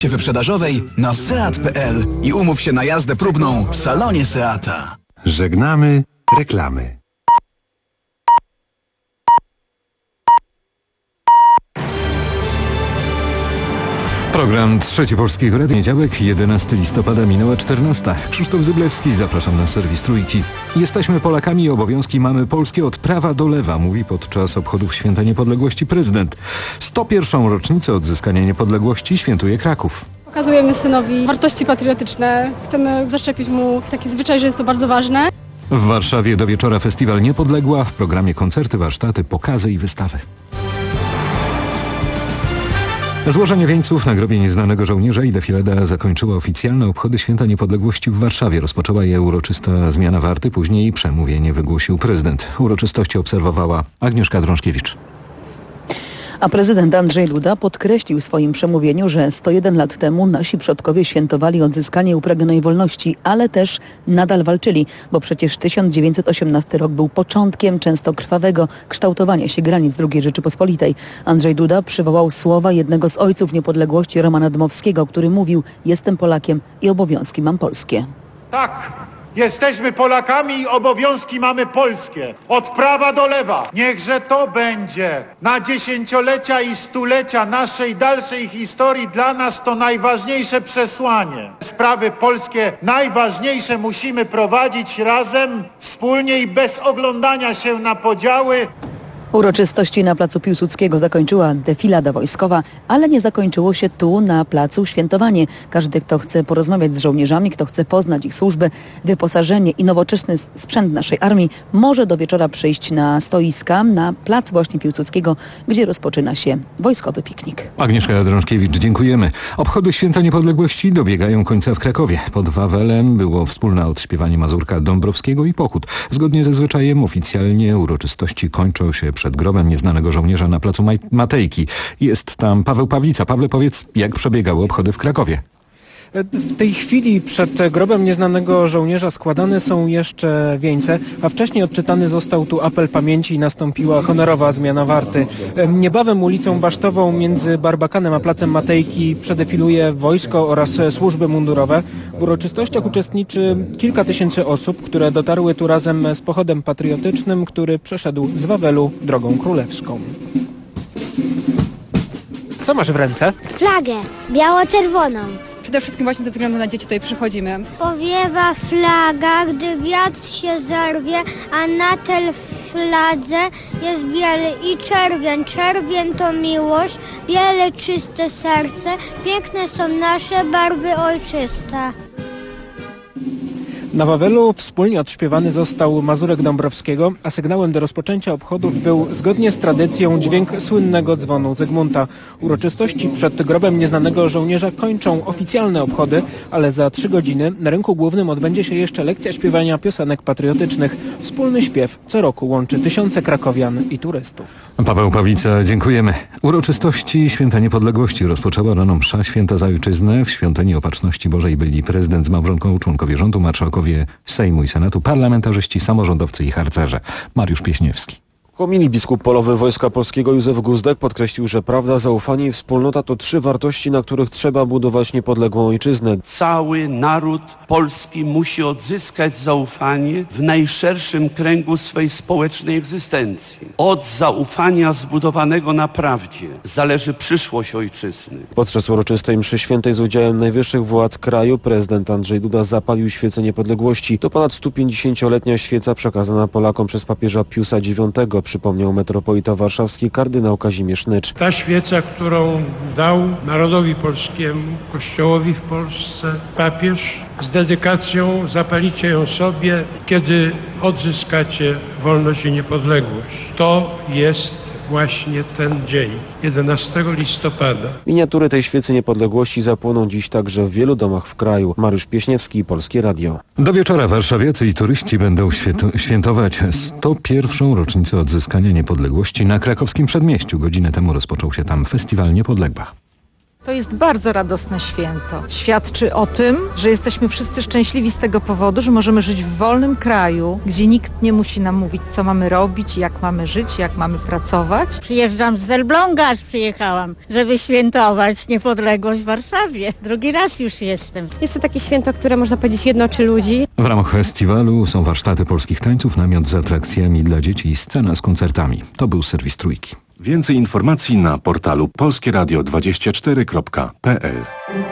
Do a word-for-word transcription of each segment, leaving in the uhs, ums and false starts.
wyprzedażowej na seat kropka p l i umów się na jazdę próbną w salonie Seata. Żegnamy reklamy. Program Trzeci Polskiego Radia. Poniedziałek, jedenastego listopada, minęła czternasta. Krzysztof Zyblewski, zapraszam na serwis Trójki. Jesteśmy Polakami i obowiązki mamy polskie od prawa do lewa, mówi podczas obchodów Święta Niepodległości prezydent. sto pierwszą rocznicę odzyskania niepodległości świętuje Kraków. Pokazujemy synowi wartości patriotyczne. Chcemy zaszczepić mu taki zwyczaj, że jest to bardzo ważne. W Warszawie do wieczora festiwal Niepodległa. W programie koncerty, warsztaty, pokazy i wystawy. Złożenie wieńców na grobie nieznanego żołnierza i defilada zakończyła oficjalne obchody Święta Niepodległości w Warszawie. Rozpoczęła je uroczysta zmiana warty, później przemówienie wygłosił prezydent. Uroczystości obserwowała Agnieszka Drążkiewicz. A prezydent Andrzej Duda podkreślił w swoim przemówieniu, że sto jeden lat temu nasi przodkowie świętowali odzyskanie upragnionej wolności, ale też nadal walczyli, bo przecież tysiąc dziewięćset osiemnasty rok był początkiem często krwawego kształtowania się granic drugiej Rzeczypospolitej. Andrzej Duda przywołał słowa jednego z ojców niepodległości, Romana Dmowskiego, który mówił: jestem Polakiem i obowiązki mam polskie. Tak! Jesteśmy Polakami i obowiązki mamy polskie. Od prawa do lewa. Niechże to będzie na dziesięciolecia i stulecia naszej dalszej historii dla nas to najważniejsze przesłanie. Sprawy polskie najważniejsze musimy prowadzić razem, wspólnie i bez oglądania się na podziały. Uroczystości na placu Piłsudskiego zakończyła defilada wojskowa, ale nie zakończyło się tu na placu świętowanie. Każdy, kto chce porozmawiać z żołnierzami, kto chce poznać ich służbę, wyposażenie i nowoczesny sprzęt naszej armii, może do wieczora przyjść na stoiska, na plac właśnie Piłsudskiego, gdzie rozpoczyna się wojskowy piknik. Agnieszka Drążkiewicz, dziękujemy. Obchody Święta Niepodległości dobiegają końca w Krakowie. Pod Wawelem było wspólne odśpiewanie Mazurka Dąbrowskiego i pochód. Zgodnie ze zwyczajem oficjalnie uroczystości kończą się przed grobem nieznanego żołnierza na placu Matejki. Jest tam Paweł Pawlica. Pawle, powiedz, jak przebiegały obchody w Krakowie? W tej chwili przed grobem nieznanego żołnierza składane są jeszcze wieńce, a wcześniej odczytany został tu apel pamięci i nastąpiła honorowa zmiana warty. Niebawem ulicą Basztową między Barbakanem a placem Matejki przedefiluje wojsko oraz służby mundurowe. W uroczystościach uczestniczy kilka tysięcy osób, które dotarły tu razem z pochodem patriotycznym, który przeszedł z Wawelu drogą królewską. Co masz w ręce? Flagę biało-czerwoną. Przede wszystkim właśnie ze względu na dzieci tutaj przychodzimy. Powiewa flaga, gdy wiatr się zerwie, a na tej fladze jest biały i czerwień. Czerwień to miłość, białe czyste serce, piękne są nasze barwy ojczyste. Na Wawelu wspólnie odśpiewany został Mazurek Dąbrowskiego, a sygnałem do rozpoczęcia obchodów był zgodnie z tradycją dźwięk słynnego dzwonu Zygmunta. Uroczystości przed grobem nieznanego żołnierza kończą oficjalne obchody, ale za trzy godziny na rynku głównym odbędzie się jeszcze lekcja śpiewania piosenek patriotycznych. Wspólny śpiew co roku łączy tysiące krakowian i turystów. Paweł Pawlica, dziękujemy. Uroczystości Święta Niepodległości rozpoczęła rano msza święta za ojczyznę. W Świątyni Opatrzności Bożej byli prezydent z małżonką, członkowie rządu, marszałkowie Sejmu i Senatu, parlamentarzyści, samorządowcy i harcerze. Mariusz Pieśniewski. W homilii biskup polowy Wojska Polskiego Józef Guzdek podkreślił, że prawda, zaufanie i wspólnota to trzy wartości, na których trzeba budować niepodległą ojczyznę. Cały naród polski musi odzyskać zaufanie w najszerszym kręgu swej społecznej egzystencji. Od zaufania zbudowanego na prawdzie zależy przyszłość ojczyzny. Podczas uroczystej mszy świętej z udziałem najwyższych władz kraju prezydent Andrzej Duda zapalił świecę niepodległości. To ponad stupięćdziesięcioletnia świeca przekazana Polakom przez papieża Piusa dziewiątego, przypomniał metropolita warszawski kardynał Kazimierz Nycz. Ta świeca, którą dał narodowi polskiemu, Kościołowi w Polsce papież, z dedykacją zapalicie ją sobie, kiedy odzyskacie wolność i niepodległość. To jest właśnie ten dzień, jedenastego listopada. Miniatury tej świecy niepodległości zapłoną dziś także w wielu domach w kraju. Mariusz Pieśniewski, Polskie Radio. Do wieczora warszawiacy i turyści będą święto- świętować sto pierwszą rocznicę odzyskania niepodległości na krakowskim Przedmieściu. Godzinę temu rozpoczął się tam Festiwal Niepodległa. To jest bardzo radosne święto. Świadczy o tym, że jesteśmy wszyscy szczęśliwi z tego powodu, że możemy żyć w wolnym kraju, gdzie nikt nie musi nam mówić, co mamy robić, jak mamy żyć, jak mamy pracować. Przyjeżdżam z Elbląga, aż przyjechałam, żeby świętować niepodległość w Warszawie. Drugi raz już jestem. Jest to takie święto, które można powiedzieć jednoczy ludzi. W ramach festiwalu są warsztaty polskich tańców, namiot z atrakcjami dla dzieci i scena z koncertami. To był serwis Trójki. Więcej informacji na portalu polskie radio dwadzieścia cztery kropka p l.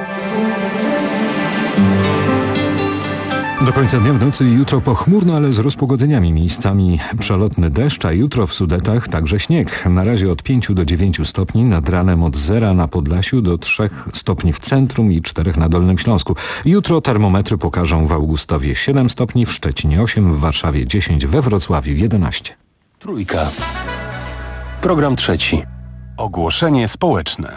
Do końca dnia w nocy i jutro pochmurno, ale z rozpogodzeniami. Miejscami przelotny deszcz, a jutro w Sudetach także śnieg. Na razie od pięciu do dziewięciu stopni, nad ranem od zera na Podlasiu do trzech stopni w centrum i czterech na Dolnym Śląsku. Jutro termometry pokażą w Augustowie siedem stopni, w Szczecinie osiem, w Warszawie dziesięć, we Wrocławiu jedenaście. Trójka. Program trzeci. Ogłoszenie społeczne.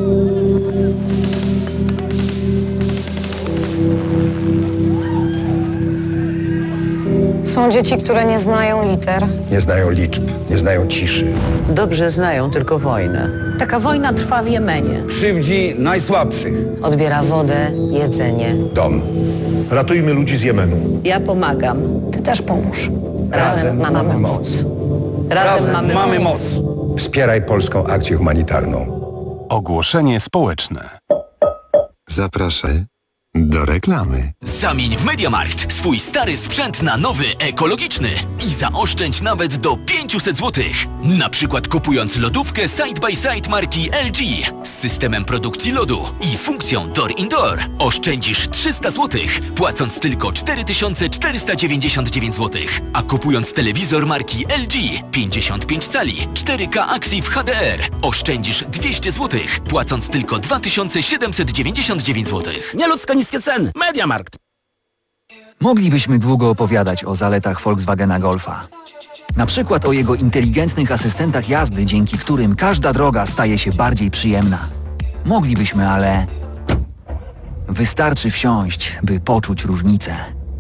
Są dzieci, które nie znają liter. Nie znają liczb, nie znają ciszy. Dobrze znają tylko wojnę. Taka wojna trwa w Jemenie. Krzywdzi najsłabszych. Odbiera wodę, jedzenie. Dom. Ratujmy ludzi z Jemenu. Ja pomagam. Ty też pomóż. Razem, Razem mamy, mamy moc. moc. Razem, Razem mamy, mamy moc. moc. Wspieraj polską akcję humanitarną. Ogłoszenie społeczne. Zapraszaj do reklamy. Zamień w MediaMarkt swój stary sprzęt na nowy, ekologiczny i zaoszczędź nawet do pięćset złotych. Na przykład kupując lodówkę Side by Side marki L G z systemem produkcji lodu i funkcją Door Indoor. Oszczędzisz trzysta złotych, płacąc tylko cztery tysiące czterysta dziewięćdziesiąt dziewięć złotych. A kupując telewizor marki L G pięćdziesiąt pięć cali cztery K Active H D R oszczędzisz dwieście złotych, płacąc tylko dwa tysiące siedemset dziewięćdziesiąt dziewięć złotych. Nieludzko niskie ceny. MediaMarkt. Moglibyśmy długo opowiadać o zaletach Volkswagena Golfa. Na przykład o jego inteligentnych asystentach jazdy, dzięki którym każda droga staje się bardziej przyjemna. Moglibyśmy, ale wystarczy wsiąść, by poczuć różnicę.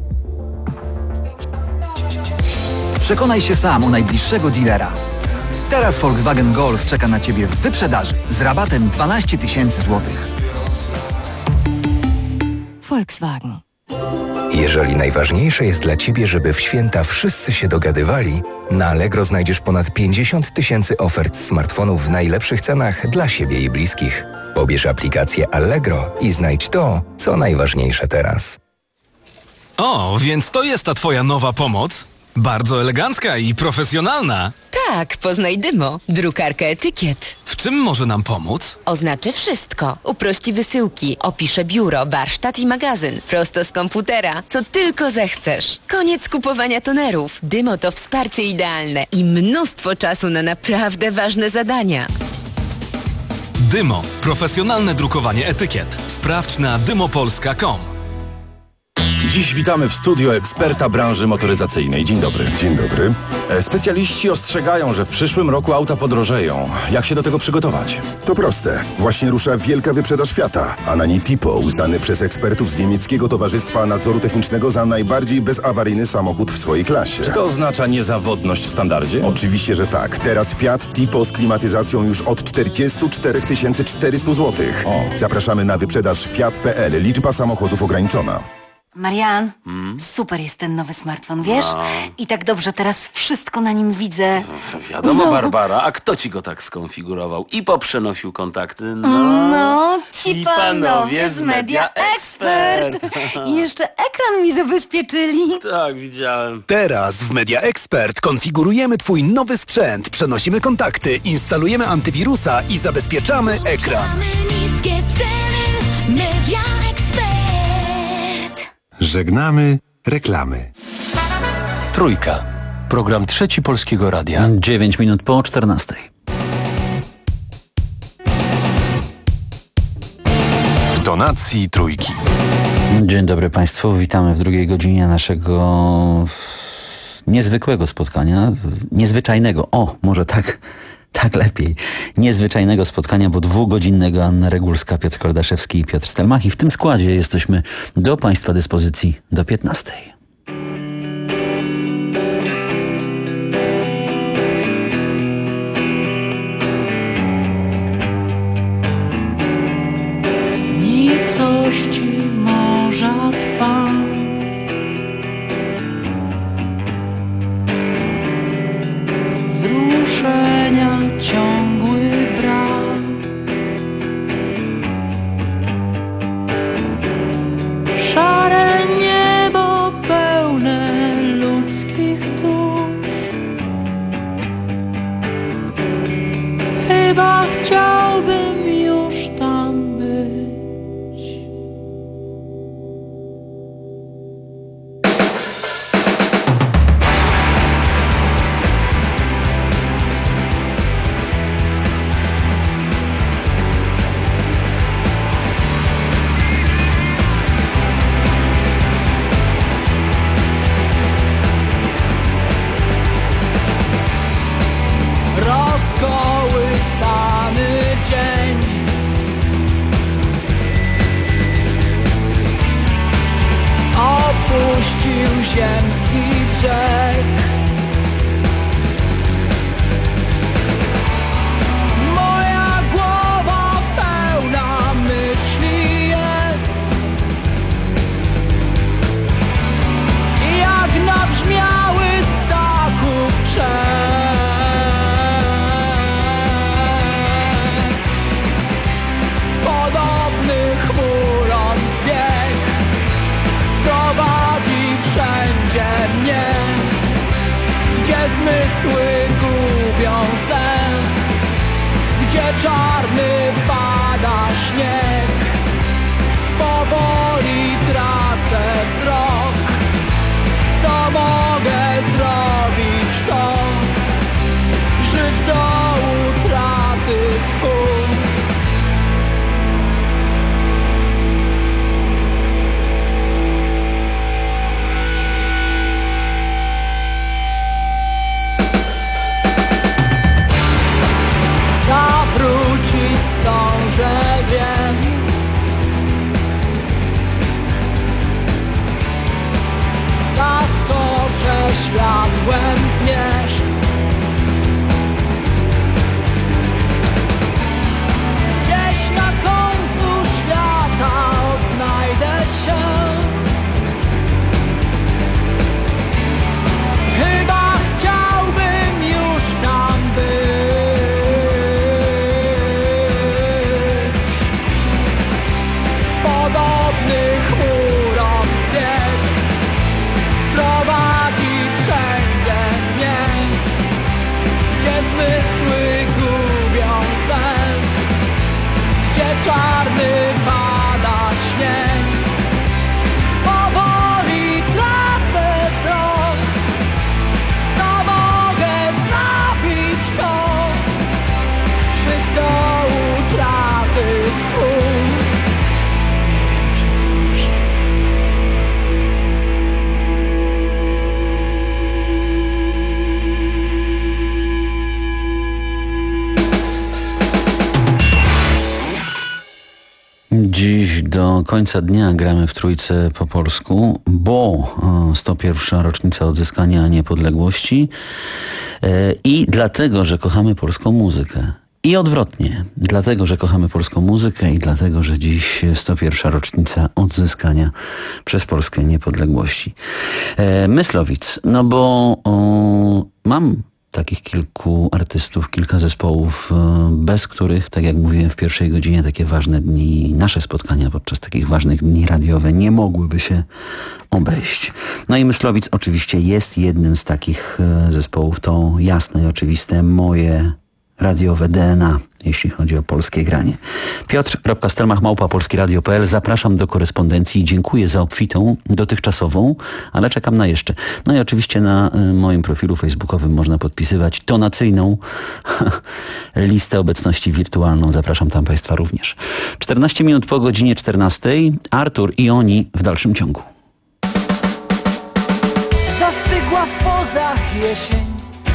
Przekonaj się sam u najbliższego dealera. Teraz Volkswagen Golf czeka na Ciebie w wyprzedaży z rabatem dwanaście tysięcy złotych. Volkswagen. Jeżeli najważniejsze jest dla Ciebie, żeby w święta wszyscy się dogadywali, na Allegro znajdziesz ponad pięćdziesiąt tysięcy ofert smartfonów w najlepszych cenach dla siebie i bliskich. Pobierz aplikację Allegro i znajdź to, co najważniejsze teraz. O, więc to jest ta Twoja nowa pomoc? Bardzo elegancka i profesjonalna. Tak, poznaj Dymo, drukarkę etykiet. W czym może nam pomóc? Oznaczy wszystko. Uprości wysyłki, opisze biuro, warsztat i magazyn. Prosto z komputera, co tylko zechcesz. Koniec kupowania tonerów. Dymo to wsparcie idealne i mnóstwo czasu na naprawdę ważne zadania. Dymo. Profesjonalne drukowanie etykiet. Sprawdź na dymopolska kropka com. Dziś witamy w studio eksperta branży motoryzacyjnej. Dzień dobry. Dzień dobry. Specjaliści ostrzegają, że w przyszłym roku auta podrożeją. Jak się do tego przygotować? To proste. Właśnie rusza wielka wyprzedaż Fiata, a na niej Tipo, uznany przez ekspertów z niemieckiego Towarzystwa Nadzoru Technicznego za najbardziej bezawaryjny samochód w swojej klasie. Czy to oznacza niezawodność w standardzie? Oczywiście, że tak. Teraz Fiat Tipo z klimatyzacją już od czterdzieści cztery tysiące czterysta złotych. O. Zapraszamy na wyprzedaż Fiat kropka p l. Liczba samochodów ograniczona. Marian, hmm? super jest ten nowy smartfon, wiesz? No. I tak dobrze teraz wszystko na nim widzę. Wiadomo, no. Barbara, a kto ci go tak skonfigurował i poprzenosił kontakty? No, no ci panowie z Media Expert. I jeszcze ekran mi zabezpieczyli. Tak, widziałem. Teraz w Media Expert konfigurujemy twój nowy sprzęt, przenosimy kontakty, instalujemy antywirusa i zabezpieczamy ekran. Niskie ceny, Media Żegnamy reklamy. Trójka. Program Trzeci Polskiego Radia. dziewięć minut po czternastej. W tonacji Trójki. Dzień dobry Państwu. Witamy w drugiej godzinie naszego niezwykłego spotkania. Niezwyczajnego. O, może tak... Tak lepiej. Niezwyczajnego spotkania, bo dwugodzinnego. Anna Regulska, Piotr Kordaszewski i Piotr Stelmach. I w tym składzie jesteśmy do Państwa dyspozycji do piętnastej. ziemski brzeg. Moja głowa pełna myśli jest, jak nabrzmiały z dachu brzeg. Gdzie zmysły gubią sens, gdzie czarny pada śnieg, powoli tracę wzrok. Co mogę zrobić, to żyć do utraty tchu. Zawrócić zdążę, wiem. Zaskoczę światłem zmierzch. Gdzieś na końcu świata odnajdę się. Chyba chciałbym już tam być. Czarny pada śnieg, powoli tracę wzrok. Co mogę zrobić, to żyć do utraty tchu. Nie wiem, czy znów się. Dziś do końca dnia gramy w trójce po polsku, bo sto pierwsza rocznica odzyskania niepodległości i dlatego, że kochamy polską muzykę. I odwrotnie, dlatego, że kochamy polską muzykę i dlatego, że dziś sto pierwsza rocznica odzyskania przez Polskę niepodległości. Myslowic, no bo o, mam takich kilku artystów, kilka zespołów, bez których, tak jak mówiłem w pierwszej godzinie, takie ważne dni, nasze spotkania podczas takich ważnych dni radiowe nie mogłyby się obejść. No i Myslowic oczywiście jest jednym z takich zespołów, to jasne i oczywiste moje radiowe D N A, jeśli chodzi o polskie granie. Piotr Stelmach małpa polskieradio kropka p l. Zapraszam do korespondencji i dziękuję za obfitą, dotychczasową, ale czekam na jeszcze. No i oczywiście na moim profilu facebookowym można podpisywać tonacyjną listę obecności wirtualną. Zapraszam tam Państwa również. czternaście minut po godzinie czternastej. Artur i oni w dalszym ciągu. Zastygła w pozach jesień.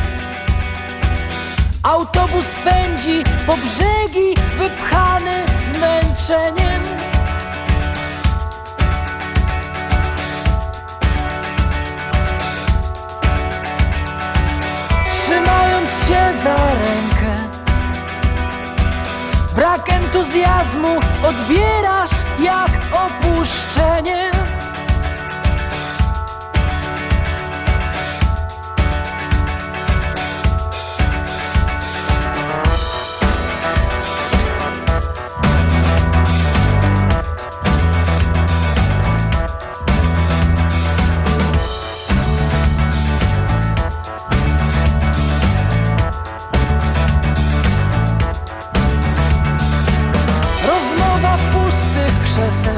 Autobus pędzi po brzegi, wypchany zmęczeniem. Trzymając cię za rękę, brak entuzjazmu odbierasz jak opuszczenie. Krzeseł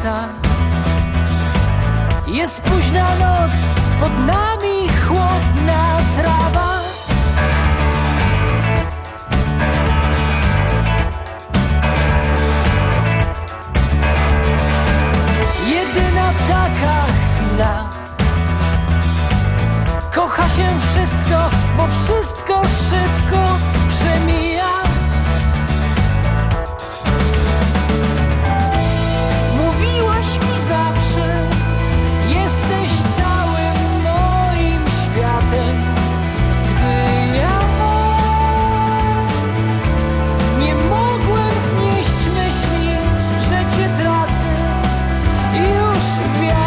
lata. Jest późna noc, pod nami chłodna trawa. Jedyna taka chwila. Kocha się wszystko, bo wszystko szybko przemija. Mówiłaś mi zawsze, jesteś całym moim światem. Gdy ja nie mogłem znieść myśli, że cię tracę, już wiem.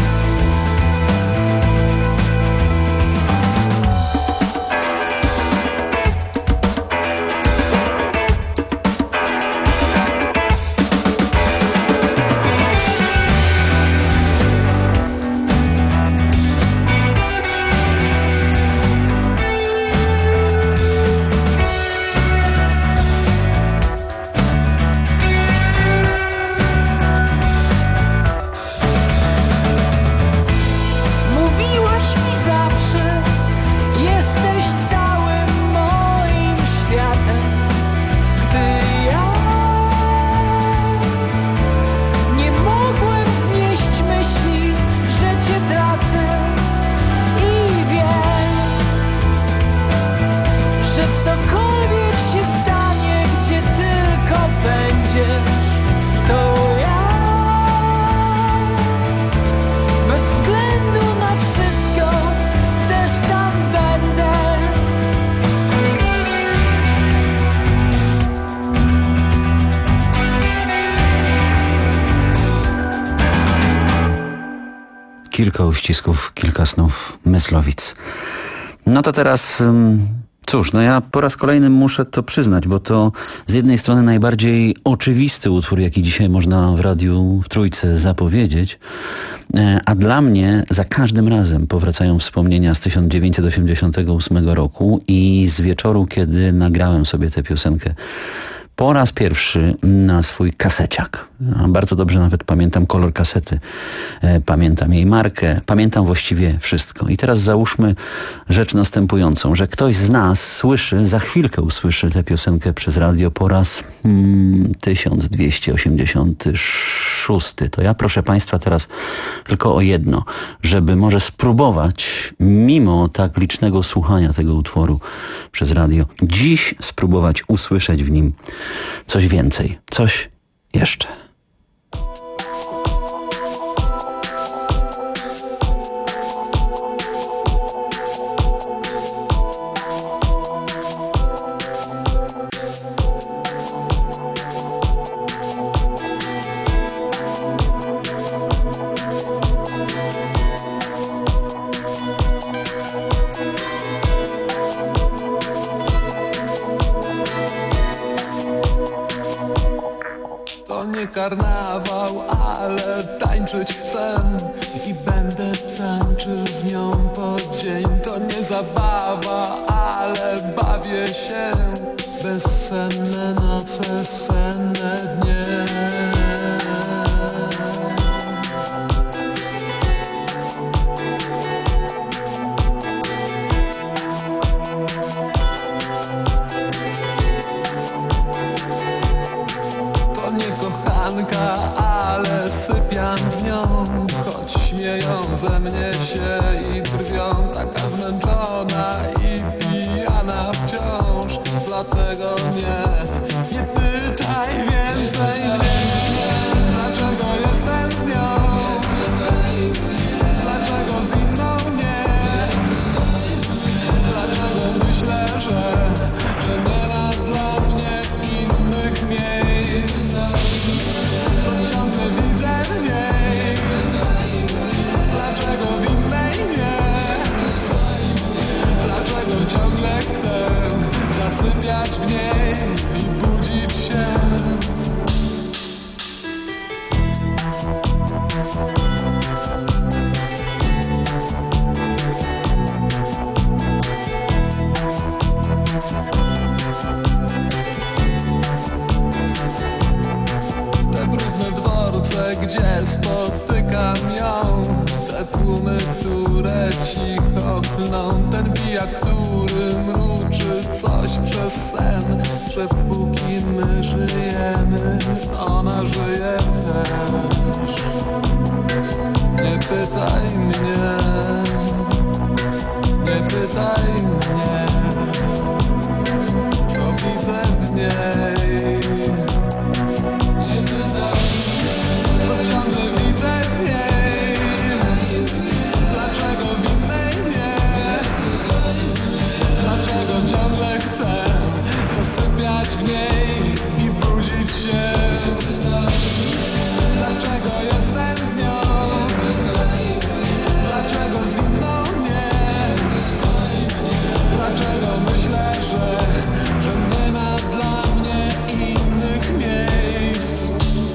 Kilka uścisków, kilka snów, Myslowic. No to teraz, cóż, no ja po raz kolejny muszę to przyznać, bo to z jednej strony najbardziej oczywisty utwór, jaki dzisiaj można w Radiu w Trójce zapowiedzieć, a dla mnie za każdym razem powracają wspomnienia z tysiąc dziewięćset osiemdziesiątego ósmego roku i z wieczoru, kiedy nagrałem sobie tę piosenkę po raz pierwszy na swój kaseciak. Bardzo dobrze nawet pamiętam kolor kasety, pamiętam jej markę, pamiętam właściwie wszystko. I teraz załóżmy rzecz następującą, że ktoś z nas słyszy, za chwilkę usłyszy tę piosenkę przez radio po raz hmm, tysiąc dwieście osiemdziesiąty szósty. To ja proszę Państwa teraz tylko o jedno, żeby może spróbować, mimo tak licznego słuchania tego utworu przez radio, dziś spróbować usłyszeć w nim coś więcej, coś jeszcze. Karnawał, ale tańczyć chcę i będę tańczył z nią po dzień. To nie zabawa, ale bawię się. Bezsenne noce, senne dnie. Ale sypiam z nią, choć śmieją ze mnie się i drwią. Taka zmęczona i pijana wciąż. Dlatego nie, nie pytaj więcej. Wiem, dlaczego jestem z nią, dlaczego z inną nie, dlaczego myślę, że, że nie ma dla mnie innych miejsc. Co ciągle widzę w niej, dlaczego widzę że gdzie spotykam ją, te tłumy, które cicho klną, ten pijak, który mruczy coś przez sen, że póki my żyjemy, ona żyje też. Nie pytaj mnie, nie pytaj mnie, co widzę w niej. Nie pytaj mnie, co ciągle widzę w niej. Dlaczego w innej nie? Dlaczego ciągle chcę zasypiać w niej i budzić się? Dlaczego jestem z nią? Dlaczego z inną nie? Dlaczego myślę, że, że nie ma dla mnie innych miejsc?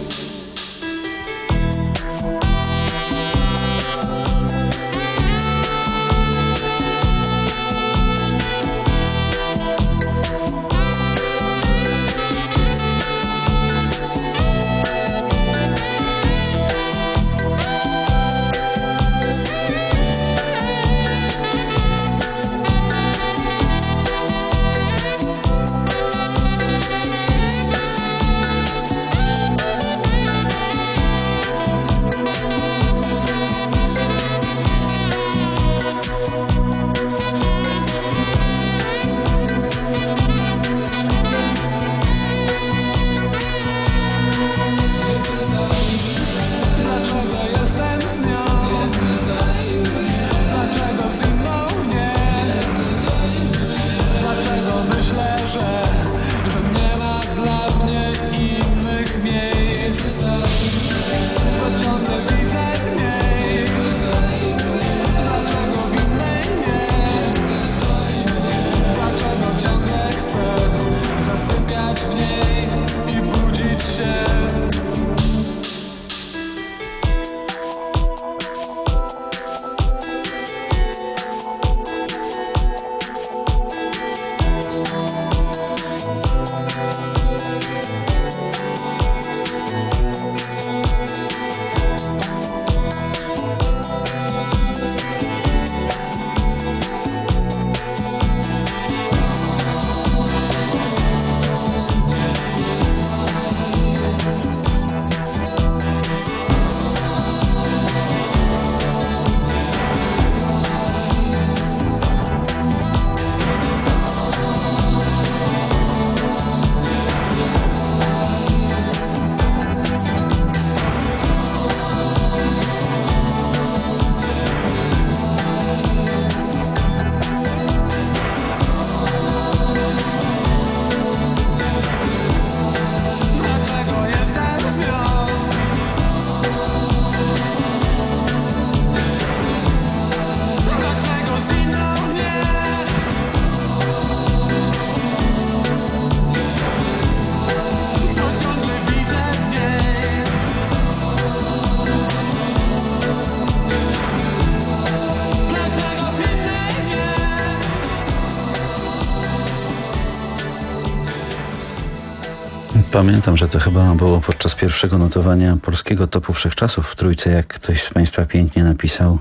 Pamiętam, że to chyba było podczas pierwszego notowania polskiego topu wszechczasów w trójce, jak ktoś z Państwa pięknie napisał.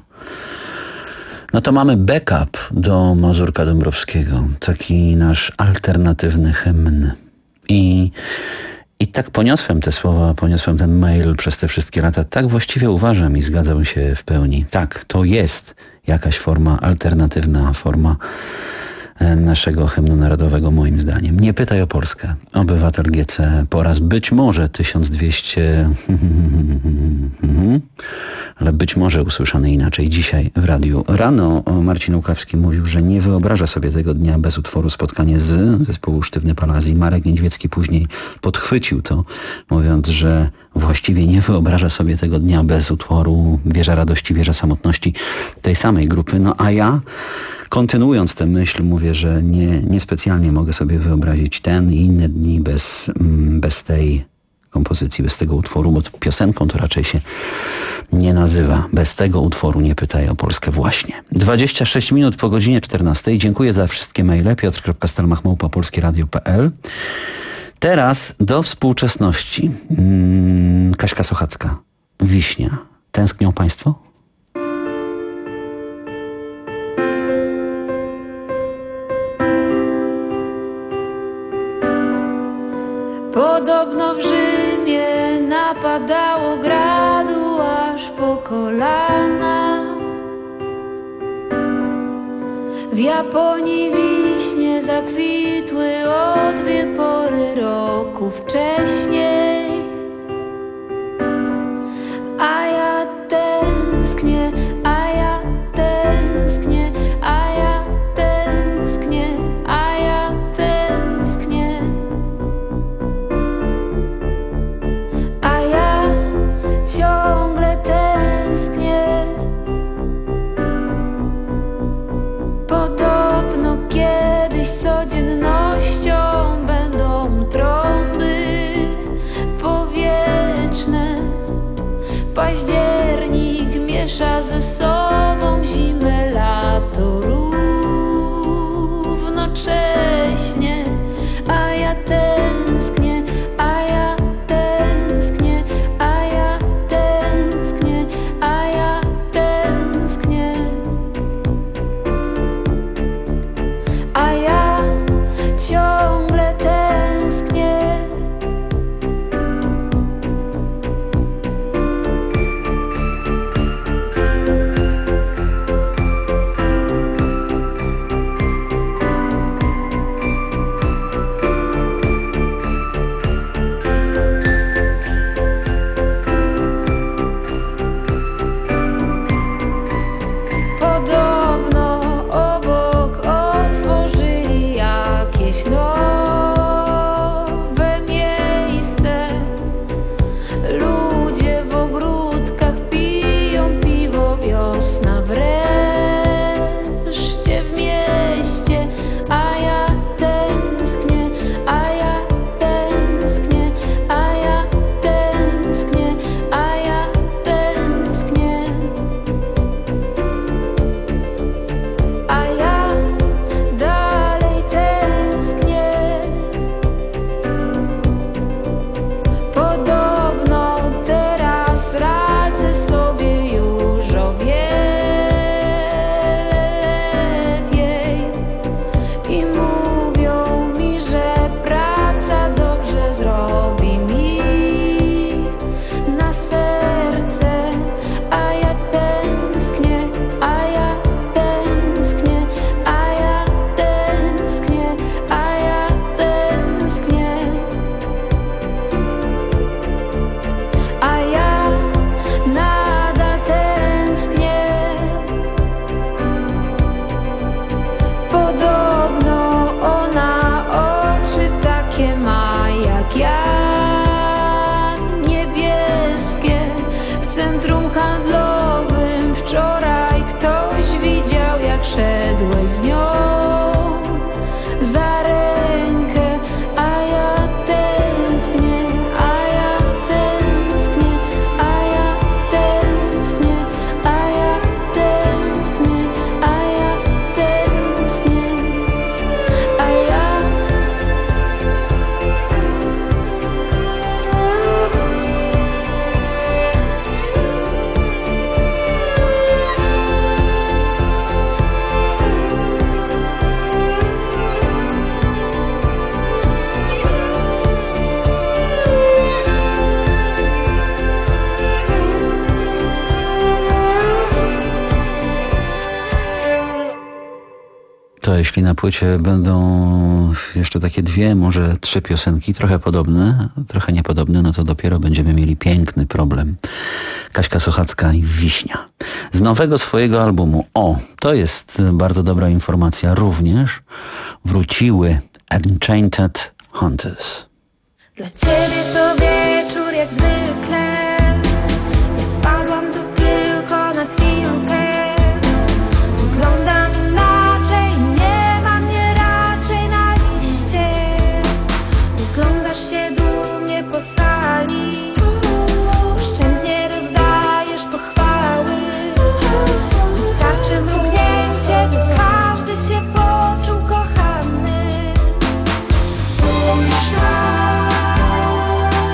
No to mamy backup do Mazurka Dąbrowskiego. Taki nasz alternatywny hymn. I, i tak poniosłem te słowa, poniosłem ten mail przez te wszystkie lata. Tak właściwie uważam i zgadzam się w pełni. Tak, to jest jakaś forma, alternatywna forma naszego hymnu narodowego, moim zdaniem. Nie pytaj o Polskę. Obywatel G C po raz być może tysiąc dwieście ale być może usłyszany inaczej dzisiaj w radiu. Rano Marcin Łukawski mówił, że nie wyobraża sobie tego dnia bez utworu Spotkanie z zespołu Sztywny Palazzi. Marek Niedźwiecki później podchwycił to, mówiąc, że właściwie nie wyobraża sobie tego dnia bez utworu Wieża Radości, Wieża Samotności tej samej grupy. No a ja, kontynuując tę myśl, mówię, że nie, niespecjalnie mogę sobie wyobrazić ten i inne dni bez, bez tej kompozycji, bez tego utworu, bo piosenką to raczej się nie nazywa. Bez tego utworu Nie pytaj o Polskę właśnie. dwadzieścia sześć minut po godzinie czternastej. Dziękuję za wszystkie maile. piotr kropka stelmach małpa polskieradio kropka p l. Teraz do współczesności. Hmm, Kaśka Sochacka. Wiśnia. Tęsknią Państwo? Podobno w Rzymie napadało gradu aż po kolana. W Japonii wiśnie zakwitły o dwie pory roku wcześniej. A ja tęsknię, a ja tęsknię, a ja tęsknię, a ja tęsknię. A ja ciągle tęsknię. Podobno kiedyś codziennością będą trąby powietrzne. Październik miesza ze sobą zimę, lato równocześnie. A ja tęsknię, a ja tęsknię, a ja tęsknię, a ja tęsknię. A ja ciągle tęsknię. Podobno obok otworzyli jakieś nowe miejsce. Ludzie w ogródkach piją piwo, wiosna wreszcie w mieście. A ja tęsknię, a ja tęsknię, a ja tęsknię, a ja tęsknię. A ja dalej tęsknię. Podobno teraz radzę sobie już o wiele lepiej. I mówią mi, że praca dobrze zrobi mi na serce. A ja tęsknię, a ja tęsknię, a ja tęsknię, a ja tęsknię. A ja nadal tęsknię. Podobno ona oczy takie ma jak ja, niebieskie. W centrum handlowym wczoraj ktoś widział, jak szedłeś z nią za rękę. A ja tęsknię, a ja tęsknię, a ja tęsknię, a ja tęsknię, a ja tęsknię, a ja. To jeśli na płycie będą jeszcze takie dwie, może trzy piosenki, trochę podobne, trochę niepodobne, no to dopiero będziemy mieli piękny problem. Kaśka Sochacka i Wiśnia. Z nowego swojego albumu, o, to jest bardzo dobra informacja, również wróciły Enchanted Hunters. Dla ciebie to wieczór jak zwykle. Ja wpadłam tu tylko na chwilkę. Wyglądam inaczej, nie ma mnie raczej na liście. Rozglądasz się dumnie po sali. Oszczędnie rozdajesz pochwały. Wystarczy mrugnięcie, by każdy się poczuł kochany. Spójrz na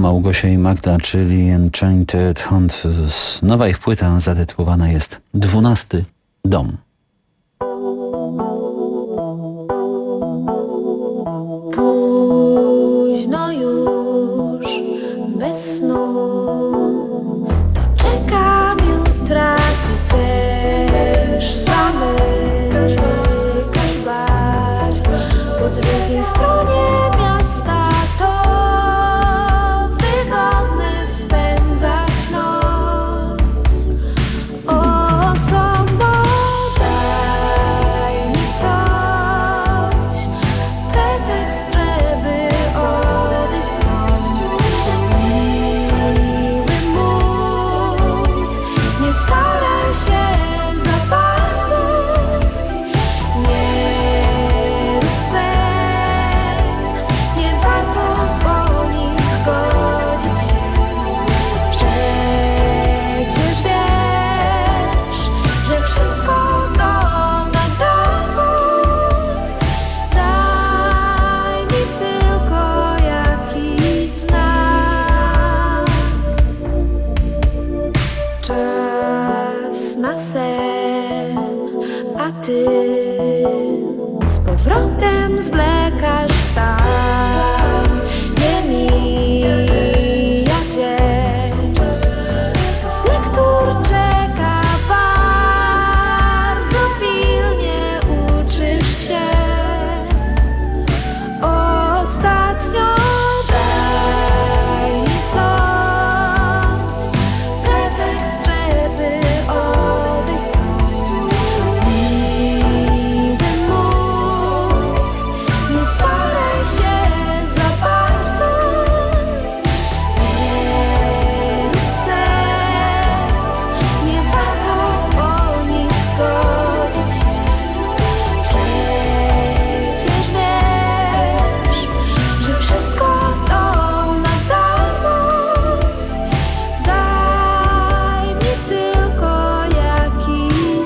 Małgosia i Magda, czyli Enchanted Hunters. Nowa ich płyta zatytułowana jest Dwunasty dom. Późno już, bez snu, to czekam jutra, ty też zamykasz baśń po drugiej stronie miasta, to wygodne spędzać noc. O, sobą daj mi coś, pretekst, żeby odejść stąd. Miły mój, nie staraj się za bardzo, nie rób scen, nie warto po nich godzić się. Przecież wiesz, że wszystko to na darmo. Daj mi tylko jakiś znak. Czas na sen, a ty z powrotem zwlekasz tam, nie mija dzień. Stos lektur czeka, bardzo pilnie uczysz się. Ostatnio daj mi coś, pretekst, żeby odejść stąd. Miły mój, nie staraj się za bardzo, nie rób scen, nie warto po nich godzić się. Przecież wiesz, że wszystko to na darmo. Daj mi tylko jakiś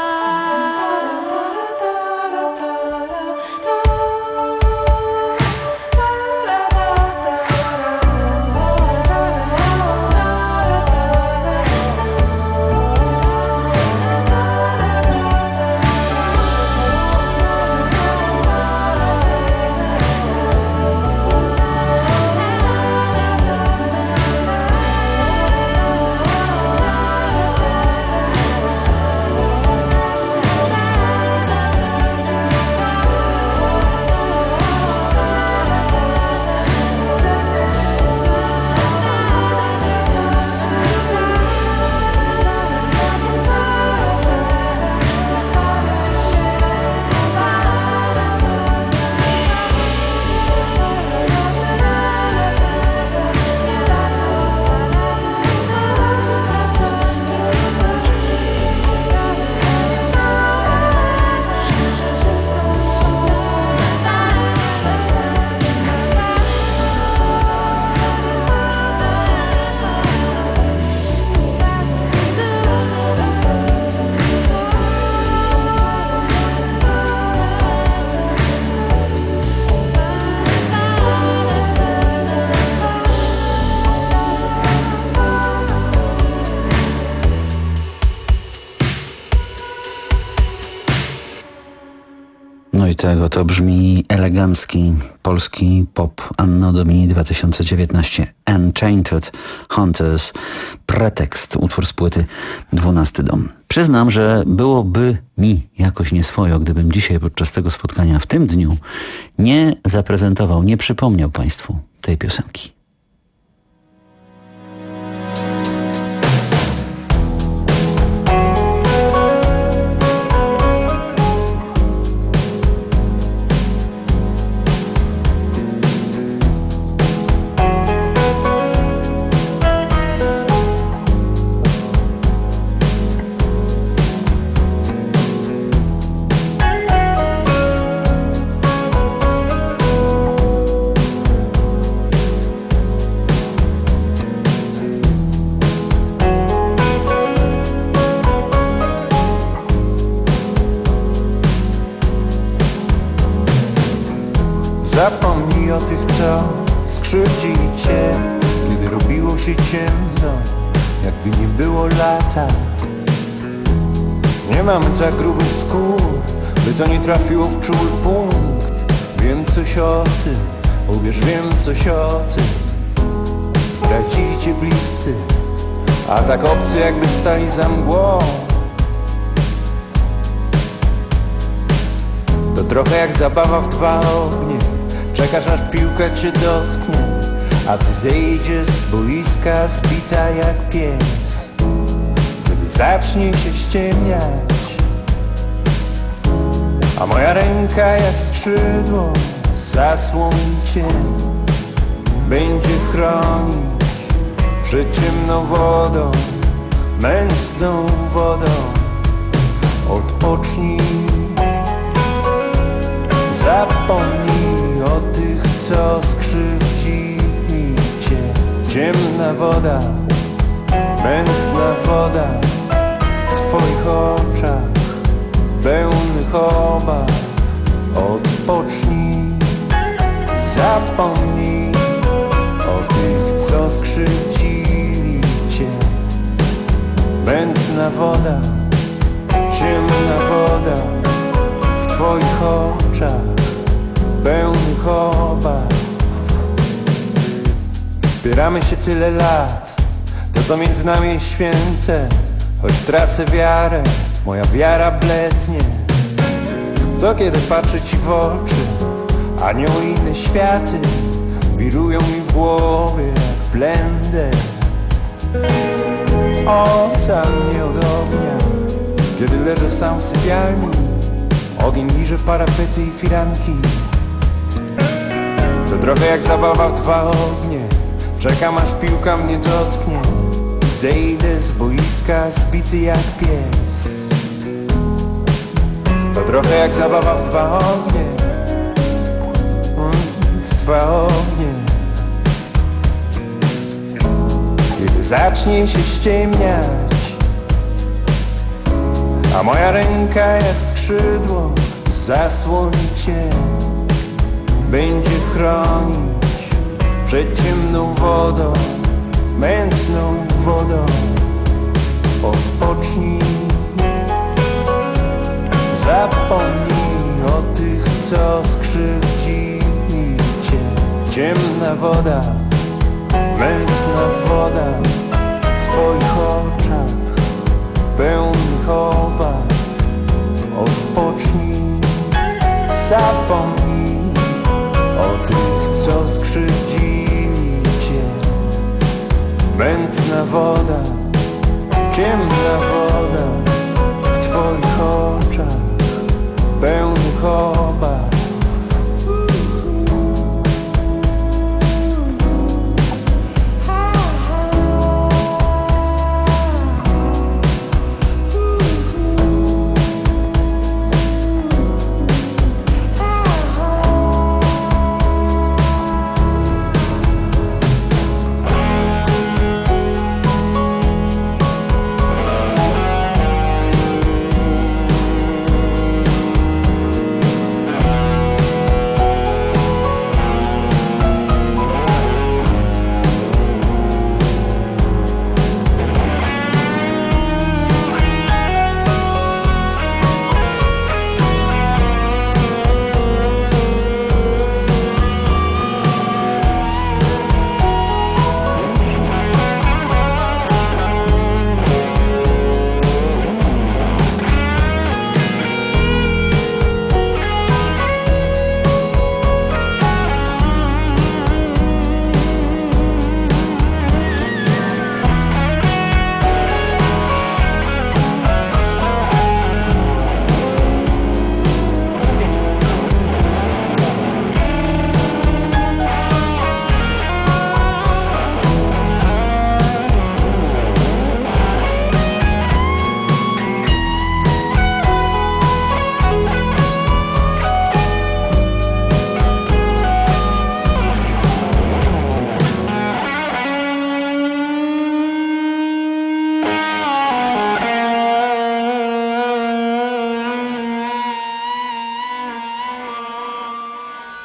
No i tego to brzmi elegancki polski pop Anno Domini dwa tysiące dziewiętnaście. Enchanted Hunters, pretekst, utwór z płyty Dwunasty dom. Przyznam, że byłoby mi jakoś nieswojo, gdybym dzisiaj podczas tego spotkania w tym dniu nie zaprezentował, nie przypomniał Państwu tej piosenki. Zapomnij o tych, co skrzywdzili cię, wciąż i ciemno, jakby nie było lata. Nie mamy tak grubych skór, by to nie trafiło w czuły punkt. Wiem coś o tym, uwierz, wiem coś o tym. Stracili cię bliscy, a tak obcy jakby stali za mgłą. To trochę jak zabawa w dwa ognie. Czekasz aż piłka cię dotknie, a ty zejdziesz z boiska zbita jak pies. Kiedy zacznie się ściemniać, a moja ręka jak skrzydło zasłoni cię, będzie chronić przed ciemną wodą, mętną wodą. Odpocznij, zapomnij o tych, co skrzywdzili cię. Ciemna woda, mętna woda w twoich oczach pełnych obaw. Odpocznij, zapomnij o tych, co skrzywdzili cię. Mętna woda, ciemna woda w twoich oczach pełnych obaw. Wspieramy się tyle lat, to co między nami jest święte. Choć tracę wiarę, moja wiara blednie. Co kiedy patrzę ci w oczy, anioły i inne światy wirują mi w głowie jak blender. Ocal mnie od ognia, kiedy leżę sam w sypialni. Ogień liże parapety i firanki. To trochę jak zabawa w dwa ognie. Czekam aż piłka mnie dotknie i zejdę z boiska zbity jak pies. To trochę jak zabawa w dwa ognie, w dwa ognie. Kiedy zacznie się ściemniać, a moja ręka jak skrzydło zasłoni cię, będzie chronić przed ciemną wodą, mętną wodą. Odpocznij, zapomnij o tych, co skrzywdzili cię. Ciemna woda, mętna woda w twoich oczach pełnych obaw. Odpocznij, zapomnij o tych, co skrzywdzili cię. Mętna woda, ciemna woda w twoich oczach pełnych obaw.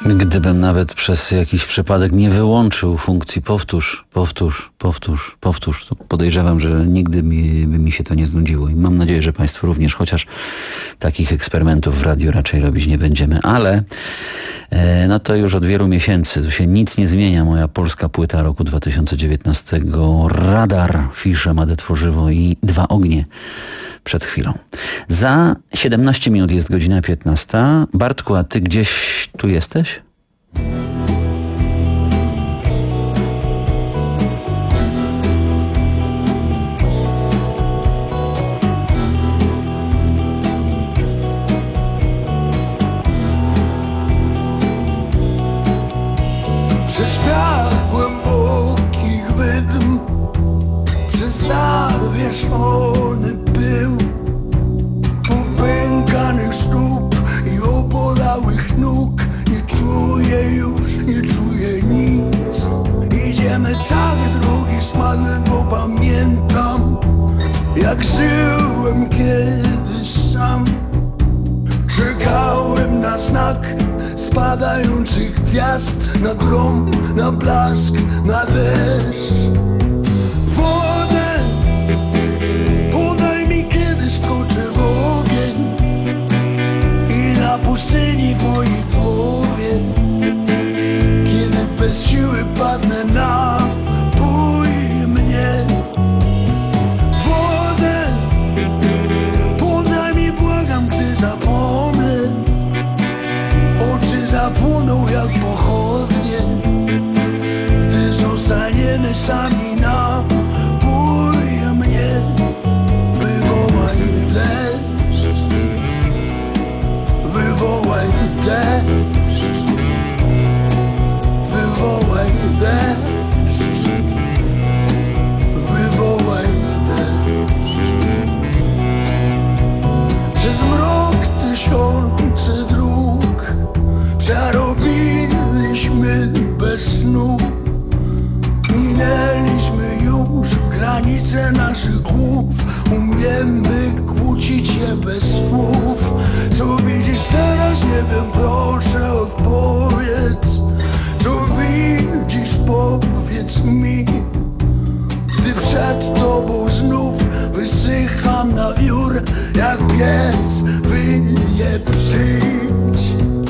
Gdybym nawet przez jakiś przypadek nie wyłączył funkcji powtórz, powtórz, powtórz, powtórz, to podejrzewam, że nigdy mi, by mi się to nie znudziło. I mam nadzieję, że Państwu również, chociaż takich eksperymentów w radiu raczej robić nie będziemy. Ale e, no to już od wielu miesięcy tu się nic nie zmienia. Moja polska płyta roku dwa tysiące dziewiętnastego, Radar, Fisze, Made Tworzywo i Dwa Ognie. Przed chwilą. Za siedemnaście minut jest godzina piętnasta. Bartku, a ty gdzieś tu jesteś? Przez piach głębokich wydm, przez zawieszony pył, popękanych stóp i obolałych nóg. Nie czuję już, nie czuję nic. Idziemy tak drogi smadne, bo pamiętam, jak żyłem kiedyś sam. Czekałem na znak spadających gwiazd, na grom, na blask, na deszcz. Wodę podaj mi, kiedy skoczę w ogień i na pustyni w mojej głowie, kiedy bez siły padnę na bój mnie. Wodę podaj mi, błagam, gdy zapomnę. Oczy zapłoną jak pochodnie, gdy zostaniemy sami na bój mnie. Wywołaj deszcz, wywołaj deszcz, wywołaj deszcz, wywołaj deszcz. Przez mrok tysiące dróg przerobiliśmy bez snu. Minęliśmy już granice naszych głów. Umiemy kłócić się bez słów. Co widzisz teraz, nie wiem, proszę odpowiedz. Co widzisz, powiedz mi. Gdy przed tobą znów wysycham na wiór, jak pies wyje, przyjdź.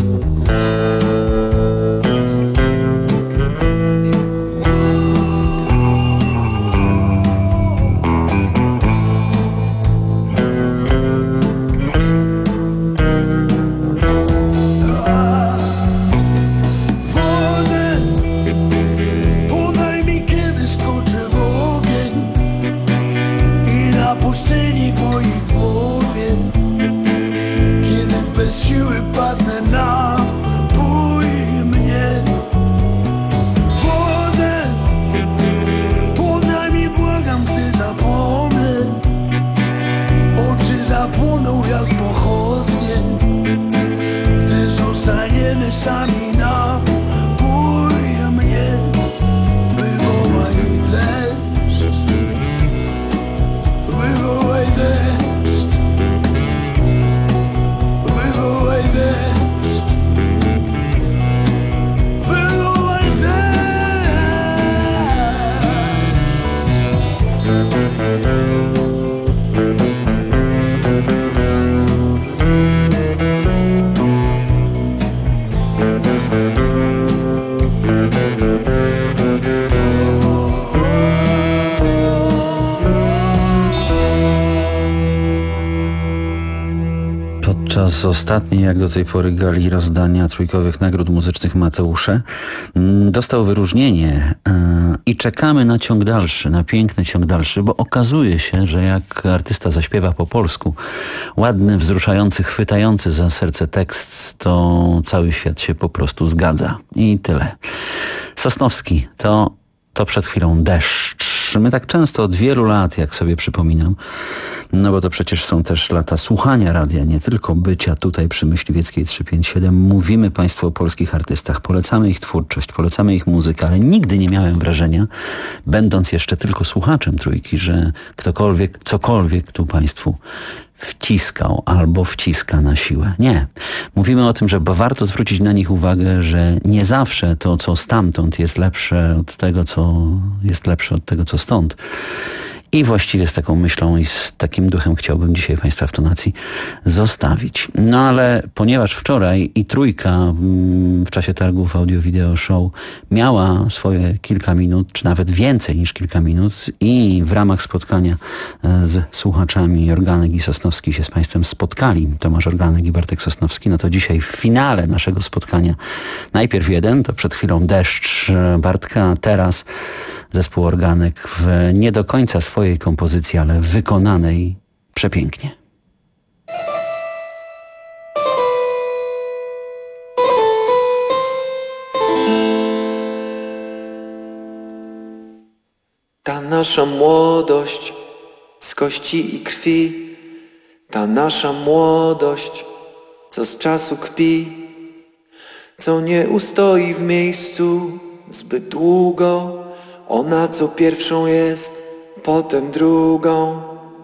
Sami na bój mnie. Wywołaj deszcz, wywołaj deszcz, wywołaj deszcz, wywołaj deszcz. Podczas ostatniej, jak do tej pory, gali rozdania trójkowych nagród muzycznych Mateusze dostał wyróżnienie i czekamy na ciąg dalszy, na piękny ciąg dalszy, bo okazuje się, że jak artysta zaśpiewa po polsku ładny, wzruszający, chwytający za serce tekst, to cały świat się po prostu zgadza. I tyle. Sosnowski to, to przed chwilą Deszcz. My tak często od wielu lat, jak sobie przypominam, no bo to przecież są też lata słuchania radia, nie tylko bycia tutaj przy Myśliwieckiej trzysta pięćdziesiąt siedem. Mówimy Państwu o polskich artystach, polecamy ich twórczość, polecamy ich muzykę, ale nigdy nie miałem wrażenia, będąc jeszcze tylko słuchaczem trójki, że ktokolwiek, cokolwiek tu Państwu wciskał albo wciska na siłę. Nie. Mówimy o tym, że warto zwrócić na nich uwagę, że nie zawsze to, co stamtąd jest lepsze od tego, co jest lepsze od tego, co stąd. I właściwie z taką myślą i z takim duchem chciałbym dzisiaj Państwa w tonacji zostawić. No ale ponieważ wczoraj i Trójka w czasie targów Audio Video Show miała swoje kilka minut, czy nawet więcej niż kilka minut i w ramach spotkania z słuchaczami Organek i Sosnowski się z Państwem spotkali, Tomasz Organek i Bartek Sosnowski, no to dzisiaj w finale naszego spotkania najpierw jeden, to przed chwilą Deszcz Bartka, a teraz zespół Organek w nie do końca swojej kompozycji, ale wykonanej przepięknie. Ta nasza młodość z kości i krwi, ta nasza młodość, co z czasu kpi, co nie ustoi w miejscu zbyt długo. Ona co pierwszą jest, potem drugą.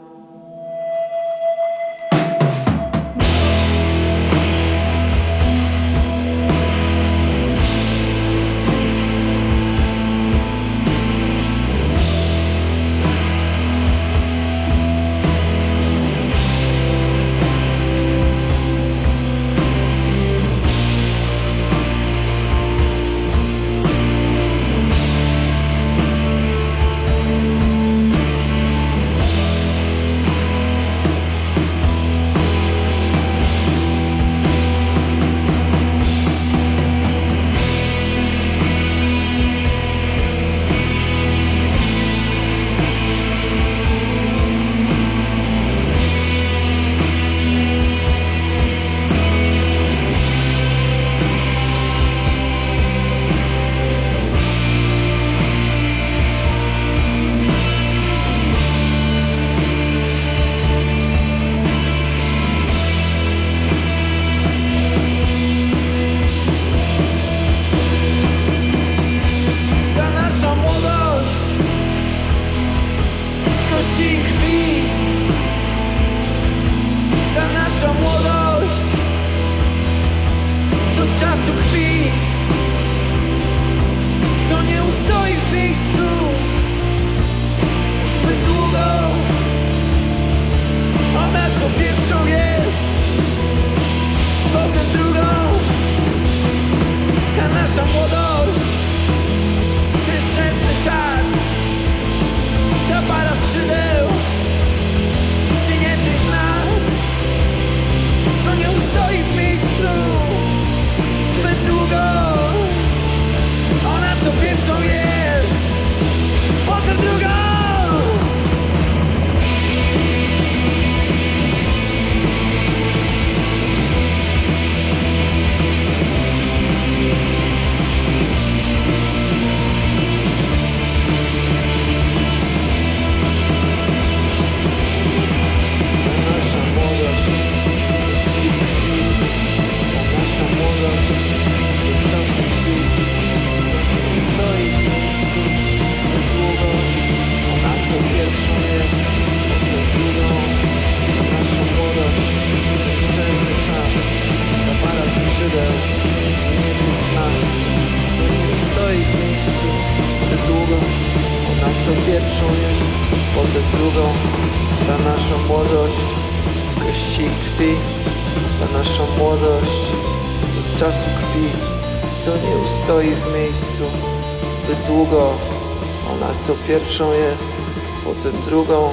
Pierwszą jest, potem drugą.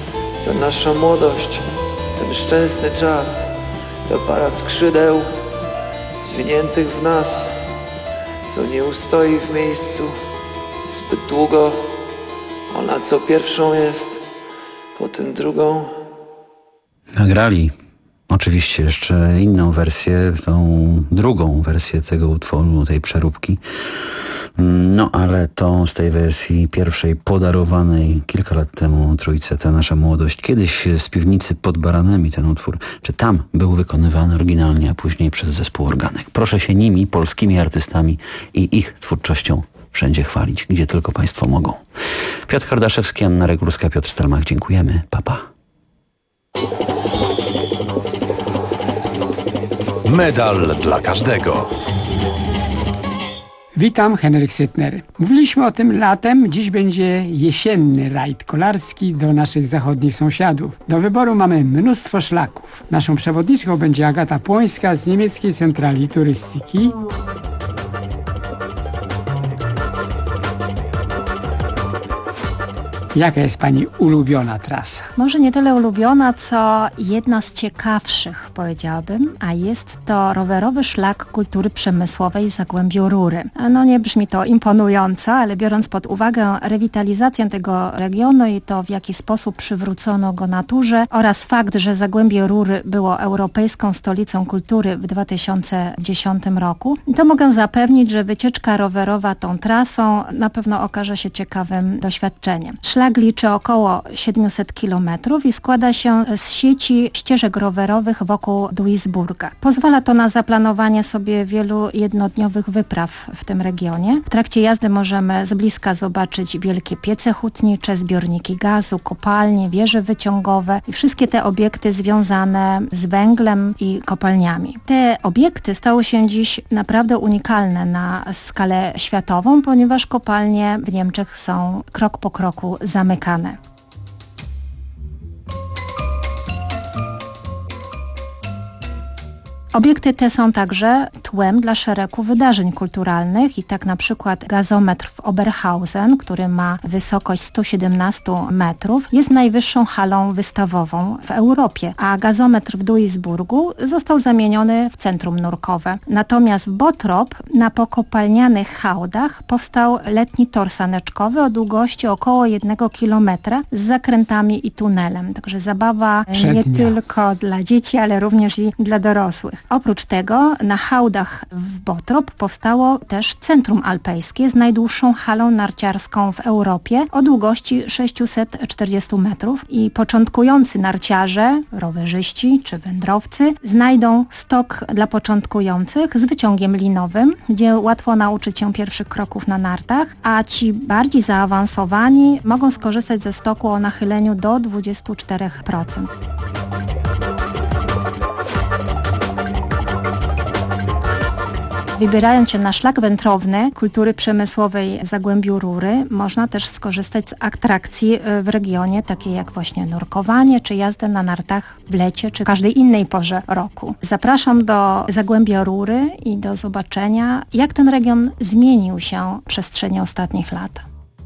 Ta nasza młodość, ten szczęsny czas, ta para skrzydeł zwiniętych w nas, co nie ustoi w miejscu zbyt długo. Ona co pierwszą jest, potem drugą. Nagrali oczywiście jeszcze inną wersję, tą drugą wersję tego utworu, tej przeróbki. No ale to z tej wersji pierwszej podarowanej kilka lat temu Trójce, ta nasza młodość. Kiedyś z piwnicy pod Baranami ten utwór, czy tam był wykonywany oryginalnie, a później przez zespół Organek. Proszę się nimi, polskimi artystami i ich twórczością wszędzie chwalić, gdzie tylko Państwo mogą. Piotr Kardaszewski, Anna Regulska, Piotr Stelmach. Dziękujemy. Pa, pa. Medal dla każdego. Witam, Henryk Sytner. Mówiliśmy o tym latem, dziś będzie jesienny rajd kolarski do naszych zachodnich sąsiadów. Do wyboru mamy mnóstwo szlaków. Naszą przewodniczką będzie Agata Płońska z niemieckiej centrali turystyki. Jaka jest Pani ulubiona trasa? Może nie tyle ulubiona, co jedna z ciekawszych, powiedziałabym, a jest to rowerowy szlak kultury przemysłowej Zagłębie Rury. No nie brzmi to imponująco, ale biorąc pod uwagę rewitalizację tego regionu i to, w jaki sposób przywrócono go naturze oraz fakt, że Zagłębie Rury było europejską stolicą kultury w dwa tysiące dziesiątym roku, to mogę zapewnić, że wycieczka rowerowa tą trasą na pewno okaże się ciekawym doświadczeniem. Szlak liczy około siedemset kilometrów i składa się z sieci ścieżek rowerowych wokół Duisburga. Pozwala to na zaplanowanie sobie wielu jednodniowych wypraw w tym regionie. W trakcie jazdy możemy z bliska zobaczyć wielkie piece hutnicze, zbiorniki gazu, kopalnie, wieże wyciągowe i wszystkie te obiekty związane z węglem i kopalniami. Te obiekty stały się dziś naprawdę unikalne na skalę światową, ponieważ kopalnie w Niemczech są krok po kroku zamykane. Obiekty te są także tłem dla szeregu wydarzeń kulturalnych i tak na przykład gazometr w Oberhausen, który ma wysokość sto siedemnaście metrów, jest najwyższą halą wystawową w Europie, a gazometr w Duisburgu został zamieniony w centrum nurkowe. Natomiast w Bottrop na pokopalnianych hałdach powstał letni tor saneczkowy o długości około jednego kilometra z zakrętami i tunelem. Także zabawa Przednia. nie tylko dla dzieci, ale również i dla dorosłych. Oprócz tego na hałdach w Bottrop powstało też Centrum Alpejskie z najdłuższą halą narciarską w Europie o długości sześćset czterdzieści metrów i początkujący narciarze, rowerzyści czy wędrowcy znajdą stok dla początkujących z wyciągiem linowym, gdzie łatwo nauczyć się pierwszych kroków na nartach, a ci bardziej zaawansowani mogą skorzystać ze stoku o nachyleniu do dwadzieścia cztery procent. Wybierając się na szlak wędrowny kultury przemysłowej w Zagłębiu Rury, można też skorzystać z atrakcji w regionie, takie jak właśnie nurkowanie, czy jazdę na nartach w lecie, czy każdej innej porze roku. Zapraszam do Zagłębia Rury i do zobaczenia, jak ten region zmienił się w przestrzeni ostatnich lat.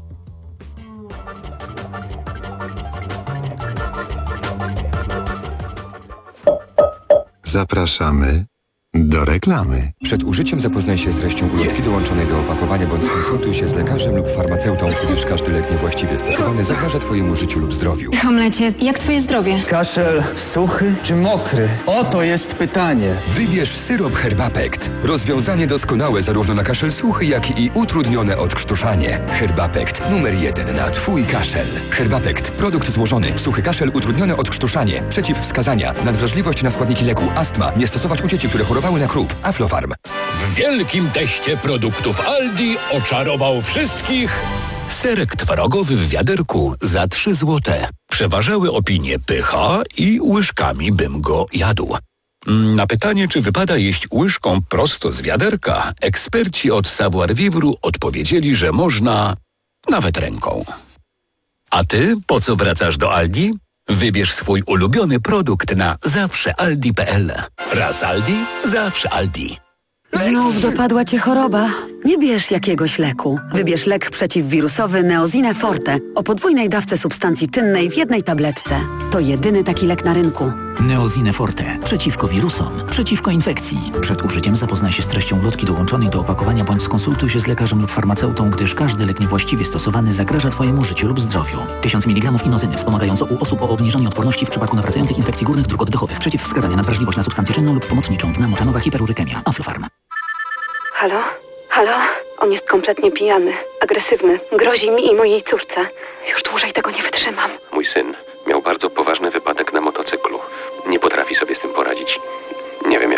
Zapraszamy do reklamy. Przed użyciem zapoznaj się z treścią ulotki dołączonej do opakowania bądź skonsultuj się z lekarzem lub farmaceutą, gdyż każdy lek niewłaściwie stosowany zagraża Twojemu życiu lub zdrowiu. Hamlecie, jak Twoje zdrowie? Kaszel suchy czy mokry? Oto jest pytanie. Wybierz syrop Herbapekt. Rozwiązanie doskonałe zarówno na kaszel suchy, jak i utrudnione odkrztuszanie. Herbapekt numer jeden na Twój kaszel. Herbapekt. Produkt złożony. Suchy kaszel, utrudnione odkrztuszanie. Przeciwwskazania. Nadwrażliwość na składniki leku. Astma. Nie stosować u dzieci, które chorowały na krup. Aflofarm. W wielkim teście produktów Aldi oczarował wszystkich serek twarogowy w wiaderku za trzy złote. Przeważały opinie pycha i łyżkami bym go jadł. Na pytanie, czy wypada jeść łyżką prosto z wiaderka, eksperci od Savoir Vivre odpowiedzieli, że można nawet ręką. A ty po co wracasz do Aldi? Wybierz swój ulubiony produkt na zawsze aldi kropka p l. Raz Aldi, zawsze Aldi. Znów dopadła Cię choroba? Nie bierz jakiegoś leku. Wybierz lek przeciwwirusowy Neozine Forte o podwójnej dawce substancji czynnej w jednej tabletce. To jedyny taki lek na rynku. Neozine Forte. Przeciwko wirusom. Przeciwko infekcji. Przed użyciem zapoznaj się z treścią ulotki dołączonej do opakowania bądź skonsultuj się z lekarzem lub farmaceutą, gdyż każdy lek niewłaściwie stosowany zagraża Twojemu życiu lub zdrowiu. tysiąc miligramów inozyny wspomagająco u osób o obniżonej odporności w przypadku nawracających infekcji górnych dróg oddechowych. Przeciwwskazania na wrażliwość na substancję czynną lub pomocniczą. Dna moczanowa, hiperurykemia. Aflofarm. Halo? Halo? On jest kompletnie pijany, agresywny. Grozi mi i mojej córce. Już dłużej tego nie wytrzymam. Mój syn miał bardzo poważny wypadek na motocyklu. Nie potrafi sobie z tym poradzić. Nie wiem, jak mu pomóc.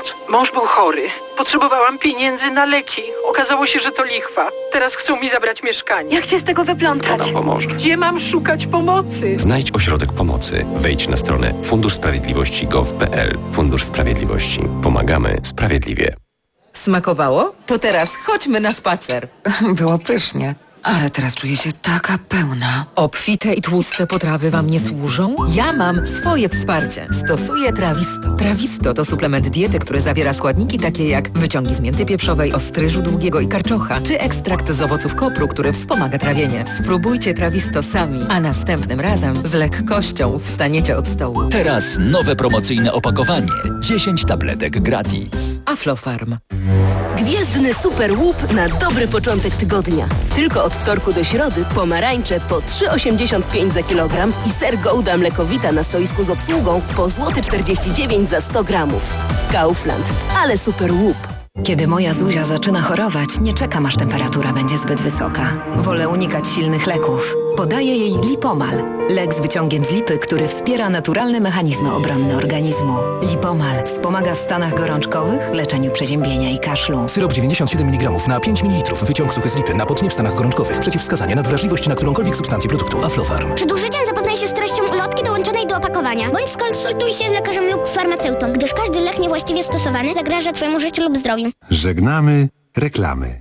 pomoc. Mąż był chory. Potrzebowałam pieniędzy na leki. Okazało się, że to lichwa. Teraz chcą mi zabrać mieszkanie. Jak się z tego wyplątać? Kto nam pomoże? Gdzie mam szukać pomocy? Znajdź ośrodek pomocy. Wejdź na stronę fundusz sprawiedliwości kropka gov kropka pl. Fundusz Sprawiedliwości. Pomagamy sprawiedliwie. Smakowało? To teraz chodźmy na spacer. Było pysznie. Ale teraz czuję się taka pełna. Obfite i tłuste potrawy wam nie służą? Ja mam swoje wsparcie. Stosuję Trawisto. Trawisto to suplement diety, który zawiera składniki takie jak wyciągi z mięty pieprzowej, ostryżu długiego i karczocha, czy ekstrakt z owoców kopru, który wspomaga trawienie. Spróbujcie Trawisto sami, a następnym razem z lekkością wstaniecie od stołu. Teraz nowe promocyjne opakowanie. dziesięć tabletek gratis. Aflofarm. Gwiezdny super łup na dobry początek tygodnia. Tylko od wtorku do środy pomarańcze po trzy osiemdziesiąt pięć za kilogram i ser Gouda mlekowita na stoisku z obsługą po złoty czterdzieści dziewięć za sto gramów. Kaufland, ale super łup. Kiedy moja Zuzia zaczyna chorować, nie czekam, aż temperatura będzie zbyt wysoka. Wolę unikać silnych leków. Podaję jej Lipomal. Lek z wyciągiem z lipy, który wspiera naturalne mechanizmy obronne organizmu. Lipomal wspomaga w stanach gorączkowych, leczeniu przeziębienia i kaszlu. Syrop dziewięćdziesiąt siedem miligramów na pięć mililitrów. Wyciąg suchy z lipy na potnie w stanach gorączkowych. Przeciwwskazania na wrażliwość na którąkolwiek substancję produktu Aflofarm. Przed użyciem zapoznaj się z treścią ulotki dołączonej do opakowania, bądź skonsultuj się z lekarzem lub farmaceutą, gdyż każdy lek niewłaściwie stosowany zagraża Twojemu życiu lub zdrowiu. Żegnamy reklamy.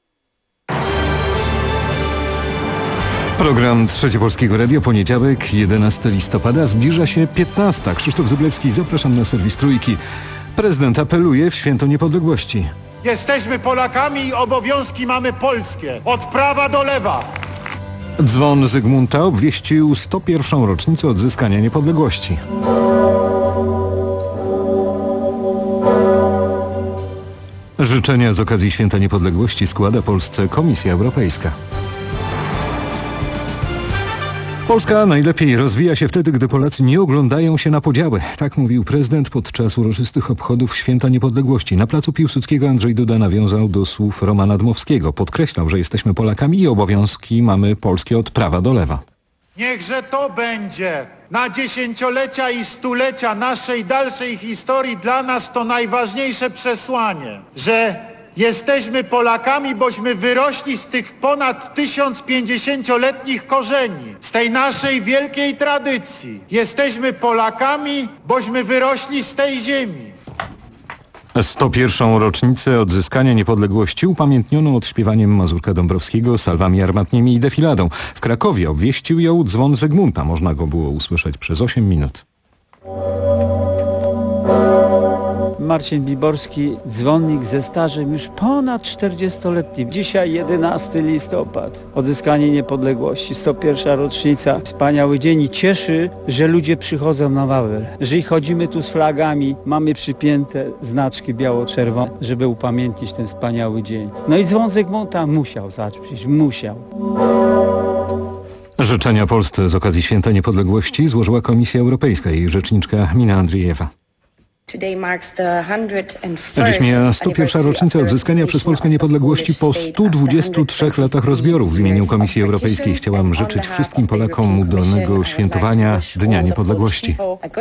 Program Trzecie Polskiego Radio, poniedziałek, jedenastego listopada, zbliża się piętnasta. Krzysztof Zublewski, zapraszam na serwis Trójki. Prezydent apeluje w Święto Niepodległości. Jesteśmy Polakami i obowiązki mamy polskie. Od prawa do lewa. Dzwon Zygmunta obwieścił sto pierwszą rocznicę odzyskania niepodległości. Życzenia z okazji Święta Niepodległości składa Polsce Komisja Europejska. Polska najlepiej rozwija się wtedy, gdy Polacy nie oglądają się na podziały. Tak mówił prezydent podczas uroczystych obchodów Święta Niepodległości. Na placu Piłsudskiego Andrzej Duda nawiązał do słów Romana Dmowskiego. Podkreślał, że jesteśmy Polakami i obowiązki mamy polskie od prawa do lewa. Niechże to będzie na dziesięciolecia i stulecia naszej dalszej historii dla nas to najważniejsze przesłanie, że jesteśmy Polakami, bośmy wyrośli z tych ponad tysiąc pięćdziesięcioletnich korzeni, z tej naszej wielkiej tradycji. Jesteśmy Polakami, bośmy wyrośli z tej ziemi. sto pierwszą rocznicę odzyskania niepodległości upamiętniono odśpiewaniem Mazurka Dąbrowskiego, salwami armatnimi i defiladą. W Krakowie obwieścił ją dzwon Zygmunta. Można go było usłyszeć przez osiem minut. Marcin Biborski, dzwonnik ze stażem już ponad czterdziestoletnim. Dzisiaj jedenasty listopad, odzyskanie niepodległości, sto pierwsza rocznica. Wspaniały dzień i cieszy, że ludzie przychodzą na Wawel. Że chodzimy tu z flagami, mamy przypięte znaczki biało-czerwone, żeby upamiętnić ten wspaniały dzień. No i dzwon Zygmunta musiał zabrzmieć, musiał. Życzenia Polsce z okazji Święta Niepodległości złożyła Komisja Europejska i rzeczniczka Mina Andriejewa. Dziś mija sto pierwsza rocznica odzyskania przez Polskę niepodległości po stu dwudziestu trzech latach rozbiorów. W imieniu Komisji Europejskiej chciałam życzyć wszystkim Polakom udolnego świętowania Dnia Niepodległości.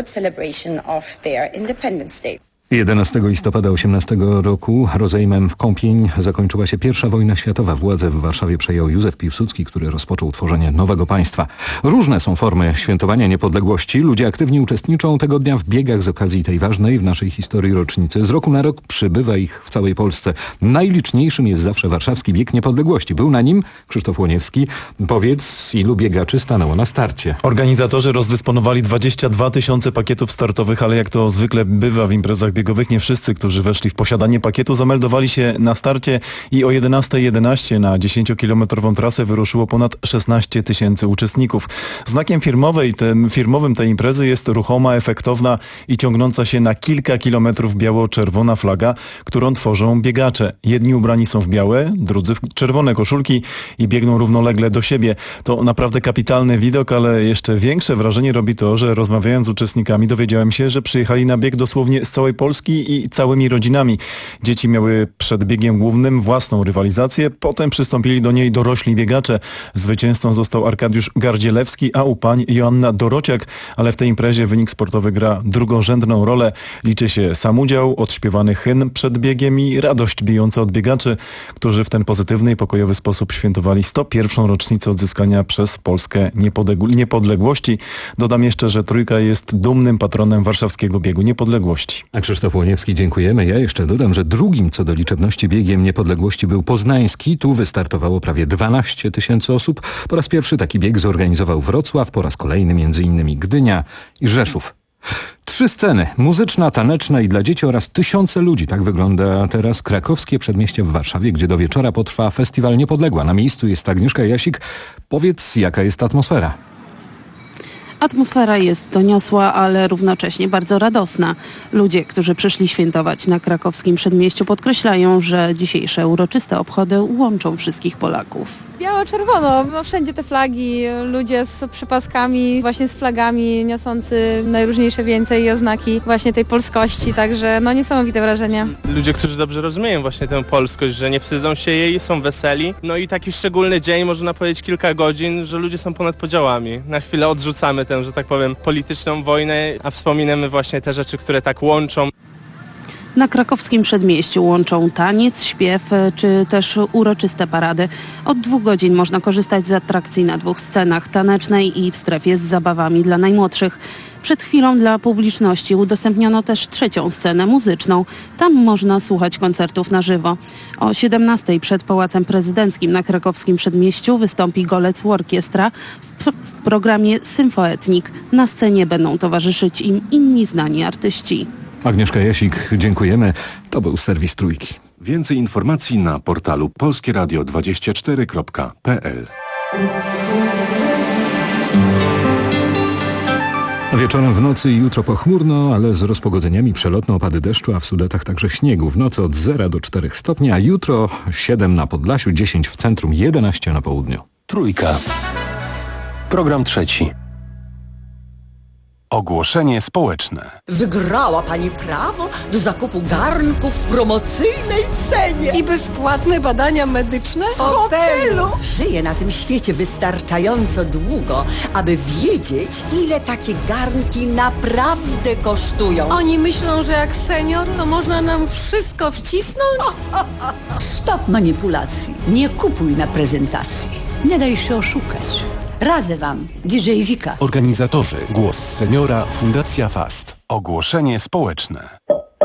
jedenastego listopada osiemnastego roku rozejmem w Kąpień zakończyła się pierwsza wojna światowa. Władzę w Warszawie przejął Józef Piłsudski, który rozpoczął tworzenie nowego państwa. Różne są formy świętowania niepodległości. Ludzie aktywnie uczestniczą tego dnia w biegach z okazji tej ważnej w naszej historii rocznicy. Z roku na rok przybywa ich w całej Polsce. Najliczniejszym jest zawsze warszawski bieg niepodległości. Był na nim Krzysztof Łoniewski. Powiedz, ilu biegaczy stanęło na starcie? Organizatorzy rozdysponowali dwadzieścia dwa tysiące pakietów startowych, ale jak to zwykle bywa w imprezach biegowych, nie wszyscy, którzy weszli w posiadanie pakietu, zameldowali się na starcie i o jedenasta jedenaście na dziesięciokilometrową trasę wyruszyło ponad szesnaście tysięcy uczestników. Znakiem firmowej, tym, firmowym tej imprezy jest ruchoma, efektowna i ciągnąca się na kilka kilometrów biało-czerwona flaga, którą tworzą biegacze. Jedni ubrani są w białe, drudzy w czerwone koszulki i biegną równolegle do siebie. To naprawdę kapitalny widok, ale jeszcze większe wrażenie robi to, że rozmawiając z uczestnikami dowiedziałem się, że przyjechali na bieg dosłownie z całej Polski. Polski i całymi rodzinami. Dzieci miały przed biegiem głównym własną rywalizację, potem przystąpili do niej dorośli biegacze. Zwycięzcą został Arkadiusz Gardzielewski, a u pań Joanna Dorociak, ale w tej imprezie wynik sportowy gra drugorzędną rolę. Liczy się sam udział, odśpiewany hymn przed biegiem i radość bijąca od biegaczy, którzy w ten pozytywny i pokojowy sposób świętowali sto pierwszą rocznicę odzyskania przez Polskę niepodległości. Dodam jeszcze, że Trójka jest dumnym patronem warszawskiego biegu niepodległości. A Krzysztof Łoniewski, dziękujemy. Ja jeszcze dodam, że drugim co do liczebności biegiem niepodległości był poznański. Tu wystartowało prawie dwanaście tysięcy osób. Po raz pierwszy taki bieg zorganizował Wrocław, po raz kolejny między innymi Gdynia i Rzeszów. Trzy sceny, muzyczna, taneczna i dla dzieci oraz tysiące ludzi. Tak wygląda teraz krakowskie przedmieście w Warszawie, gdzie do wieczora potrwa Festiwal Niepodległa. Na miejscu jest Agnieszka Jasik. Powiedz, jaka jest atmosfera? Atmosfera jest doniosła, ale równocześnie bardzo radosna. Ludzie, którzy przyszli świętować na krakowskim przedmieściu, podkreślają, że dzisiejsze uroczyste obchody łączą wszystkich Polaków. Biało-czerwono, no wszędzie te flagi, ludzie z przypaskami, właśnie z flagami niosący najróżniejsze więcej oznaki właśnie tej polskości, także no niesamowite wrażenie. Ludzie, którzy dobrze rozumieją właśnie tę polskość, że nie wstydzą się jej, są weseli. No i taki szczególny dzień, można powiedzieć kilka godzin, że ludzie są ponad podziałami. Na chwilę odrzucamy tę, że tak powiem, polityczną wojnę, a wspominamy właśnie te rzeczy, które tak łączą. Na krakowskim przedmieściu łączą taniec, śpiew czy też uroczyste parady. Od dwóch godzin można korzystać z atrakcji na dwóch scenach, tanecznej i w strefie z zabawami dla najmłodszych. Przed chwilą dla publiczności udostępniono też trzecią scenę muzyczną. Tam można słuchać koncertów na żywo. O siedemnastej przed Pałacem Prezydenckim na krakowskim przedmieściu wystąpi Golec Orkiestra w, w programie Symfoetnik. Na scenie będą towarzyszyć im inni znani artyści. Agnieszka Jasik, dziękujemy. To był serwis Trójki. Więcej informacji na portalu polskieradio dwadzieścia cztery kropka p l. Wieczorem w nocy i jutro pochmurno, ale z rozpogodzeniami przelotne opady deszczu, a w Sudetach także śniegu. W nocy od zera do czterech stopni, a jutro siedem na Podlasiu, dziesięć w centrum, jedenaście na południu. Trójka. Program trzeci. Ogłoszenie społeczne. Wygrała pani prawo do zakupu garnków w promocyjnej cenie. I bezpłatne badania medyczne w hotelu. Żyję na tym świecie wystarczająco długo, aby wiedzieć, ile takie garnki naprawdę kosztują. Oni myślą, że jak senior, to można nam wszystko wcisnąć? Stop manipulacji. Nie kupuj na prezentacji. Nie daj się oszukać. Radzę wam, D J Wika. Organizatorzy. Głos seniora, Fundacja Fast. Ogłoszenie społeczne.